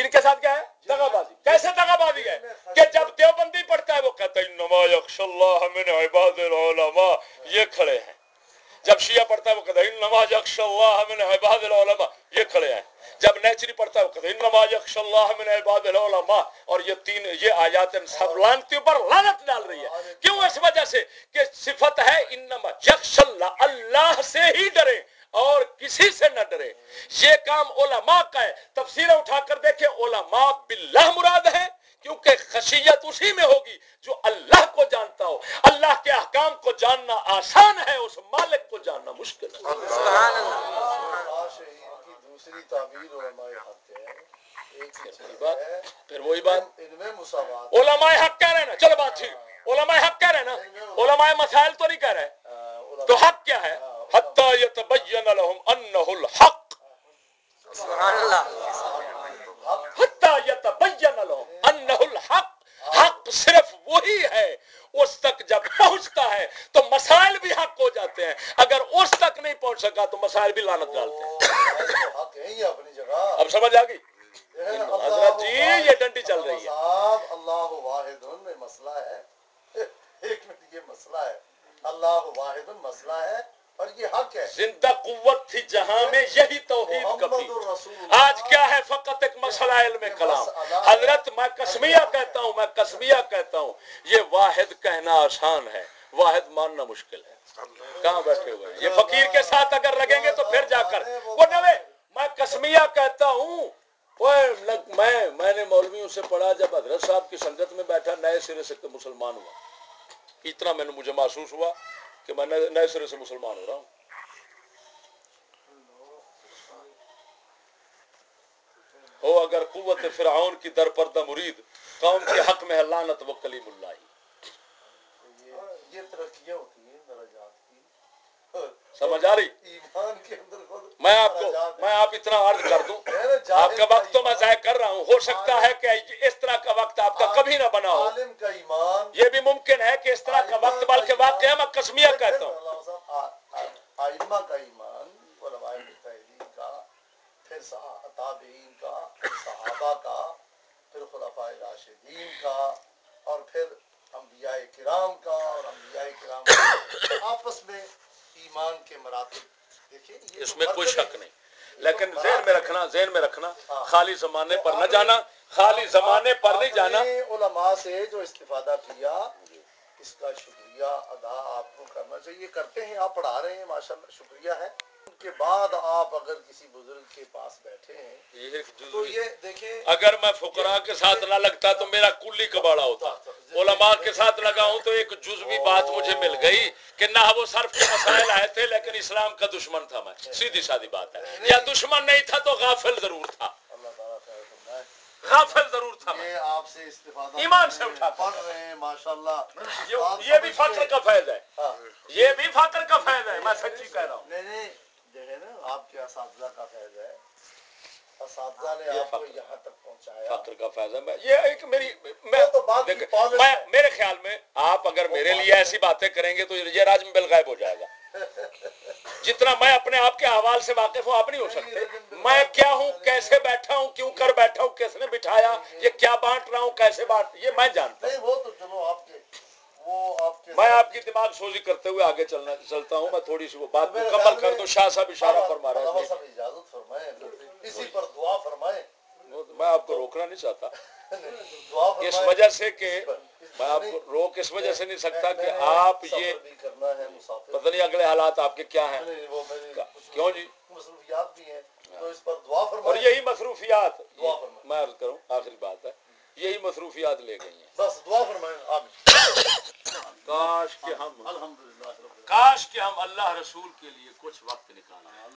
دین کے ساتھ کیا ہے؟ دغا بازی. کیسے دغا بازی ہے کہ جب دیوبندی پڑھتا ہے وہ کہتا ہے انما یخشی اللہ من عباد العلماء، یہ کھڑے ہیں. جب شیعہ پڑھتا ہے وہ کہتا ہے انما یخشی اللہ من عباد العلماء، یہ کھڑے ہیں. جب نیچری پڑھتا ہے وہ کہتا ہے انما یخشی اللہ من عباد العلماء. اور یہ آیات سب لعنتی پر لعنت ڈال رہی ہے. کیوں؟ اس وجہ سے کہ صفت ہے انما یخشی اللہ، اللہ سے ہی ڈرے اور کسی سے نہ ڈرے. یہ کام علماء کا ہے. تفسیریں اٹھا کر دیکھیں، علماء باللہ مراد ہے، کیونکہ خشیت اسی میں ہوگی جو اللہ کو جانتا ہو. اللہ کے احکام کو جاننا آسان ہے، اس مالک کو جاننا مشکل ہے. سبحان اللہ. کی دوسری تعبیر علماء حق ہے. ایک ہی چیز بات ہے، پھر وہی بات ان میں مساوات. علماء حق کہہ رہے ہیں نا، چلو بات ٹھیک، علماء حق کہہ رہے ہیں نا، علماء مسائل تو نہیں کہہ رہے. تو حق کیا ہے؟ حتی یتبین لهم انہ الحق. سبحان اللہ. حتی یتبین لهم انہ الحق. حق صرف وہی ہے. اس تک جب پہنچتا ہے تو مسائل بھی حق ہو جاتے ہیں. اگر اس تک نہیں پہنچ سکا تو مسائل بھی لعنت ڈالتے ہیں. حق ہے ہی اپنی جگہ. اب سمجھ آ گئی حضرت جی؟ یہ ڈنڈی چل رہی ہے. صاحب اللہ واحد میں مسئلہ ہے. ایک منٹ، یہ مسئلہ ہے، اللہ واحد مسئلہ ہے اور یہ حق ہے. زندہ قوت تھی جہاں میں یہی توحید کبھی. آج کیا ہے؟ فقط ایک مسئلہ علم کلام. حضرت میں قسمیہ کہتا ہوں، میں قسمیہ کہتا ہوں. یہ واحد کہنا آسان ہے، واحد ماننا مشکل ہے. کہاں بیٹھے ہوئے ہیں یہ فقیر کے ساتھ اگر لگیں گے تو پھر جا کر وہ نوے. میں قسمیہ کہتا ہوں. میں نے مولویوں سے پڑھا، جب حضرت صاحب کی سنگت میں بیٹھا نئے سرے سے مسلمان ہوا. اتنا مجھے محسوس ہوا کہ میں نئے سرے سے مسلمان ہو رہا ہوں. ہو اگر قوت فرعون کی در پردہ مرید، قوم کے حق میں ہے لعنت و کلیم اللہ. یہ ترقیاں ہوتی ہیں درجات کی. سمجھ آ رہی؟ ایمان کے اندر خود میں آپ اتنا عرض کر دوں، آپ کا وقت تو میں ضائع کر رہا ہوں. ہو سکتا ہے کہ اس طرح کا وقت آپ کا کبھی نہ بنا ہو. عالم کا ایمان، یہ بھی ممکن ہے کہ اس طرح کا وقت، بلکہ واقعہ میں قسمیہ کہتا ہوں. ائمہ کا ایمان، علماء مجتہدین کا، پھر تابعین کا، پھر صحابہ کا، پھر خلفاء راشدین کا، اور پھر انبیاء کرام کا، اور انبیاء کرام کا آپس میں ایمان کے مراتب. دیکھیں اس میں کوئی شک نہیں، لیکن ذہن میں رکھنا خالی زمانے پر نہ جانا، خالی زمانے پر نہیں جانا. علماء سے جو استفادہ کیا اس کا شکریہ ادا آپ کو کرنا چاہیے. کرتے ہیں، آپ پڑھا رہے ہیں ماشاءاللہ، شکریہ ہے. ان کے بعد آپ اگر کسی بزرگ کے پاس بیٹھے ہیں تو یہ دیکھیں، اگر میں فقراء کے ساتھ نہ لگتا تو میرا کلی کباڑا ہوتا. علماء کے ساتھ لگا ہوں تو ایک جزوی بات مجھے مل گئی کہ نحو و صرف کے مسائل آئے تھے، لیکن اسلام کا دشمن تھا میں. سیدھی سادی بات ہے. یا دشمن نہیں تھا تو غافل ضرور تھا. اللہ تعالیٰ خیر فرمائے. غافل ضرور تھا. یہ آپ سے استفادہ ایمان سے اٹھا پڑھ رہے ہیں ماشاءاللہ. یہ بھی فخر کا فیض ہے، یہ بھی فخر کا فیض ہے. میں سچی کہہ رہا ہوں. نہیں جو ہے نا آپ کے اساتذہ کا فیض ہے. اساتذہ نے آپ کو یہاں تک پہنچایا. فخر کا فیض ہے. یہ ایک میرے خیال میں آپ اگر میرے لیے ایسی باتیں کریں گے تو یہ راج میں بالغیب ہو جائے گا. جتنا میں اپنے آپ کے احوال سے واقف ہوں آپ نہیں ہو سکتے. میں کیا ہوں، کیسے بیٹھا ہوں، کیوں کر بیٹھا ہوں، کس نے بٹھایا، یہ کیا بانٹ رہا ہوں، کیسے بانٹ، یہ میں جانتا ہوں. وہ تو چلو آپ کے میں آپ کی دماغ سوزی کرتے ہوئے آگے چلتا ہوں. میں تھوڑی سی وہ بات مکمل کر دوں. شاہ صاحب اشارہ فرما رہے ہیں. اجازت فرمائیں، اسی پر دعا فرمائیں. میں آپ کو روکنا نہیں چاہتا اس وجہ سے کہ میں آپ کو روک اس وجہ سے نہیں سکتا کہ آپ یہ پتہ نہیں اگلے حالات آپ کے کیا ہیں. کیوں جی؟ مصروفیات بھی ہیں تو اس پر دعا فرمائیں. اور یہی مصروفیات میں عرض کروں، آخری بات ہے، یہی مصروفیات لے گئی ہیں. بس دعا فرمائیں. کاش کہ ہم اللہ رسول کے لیے کچھ وقت نکالیں.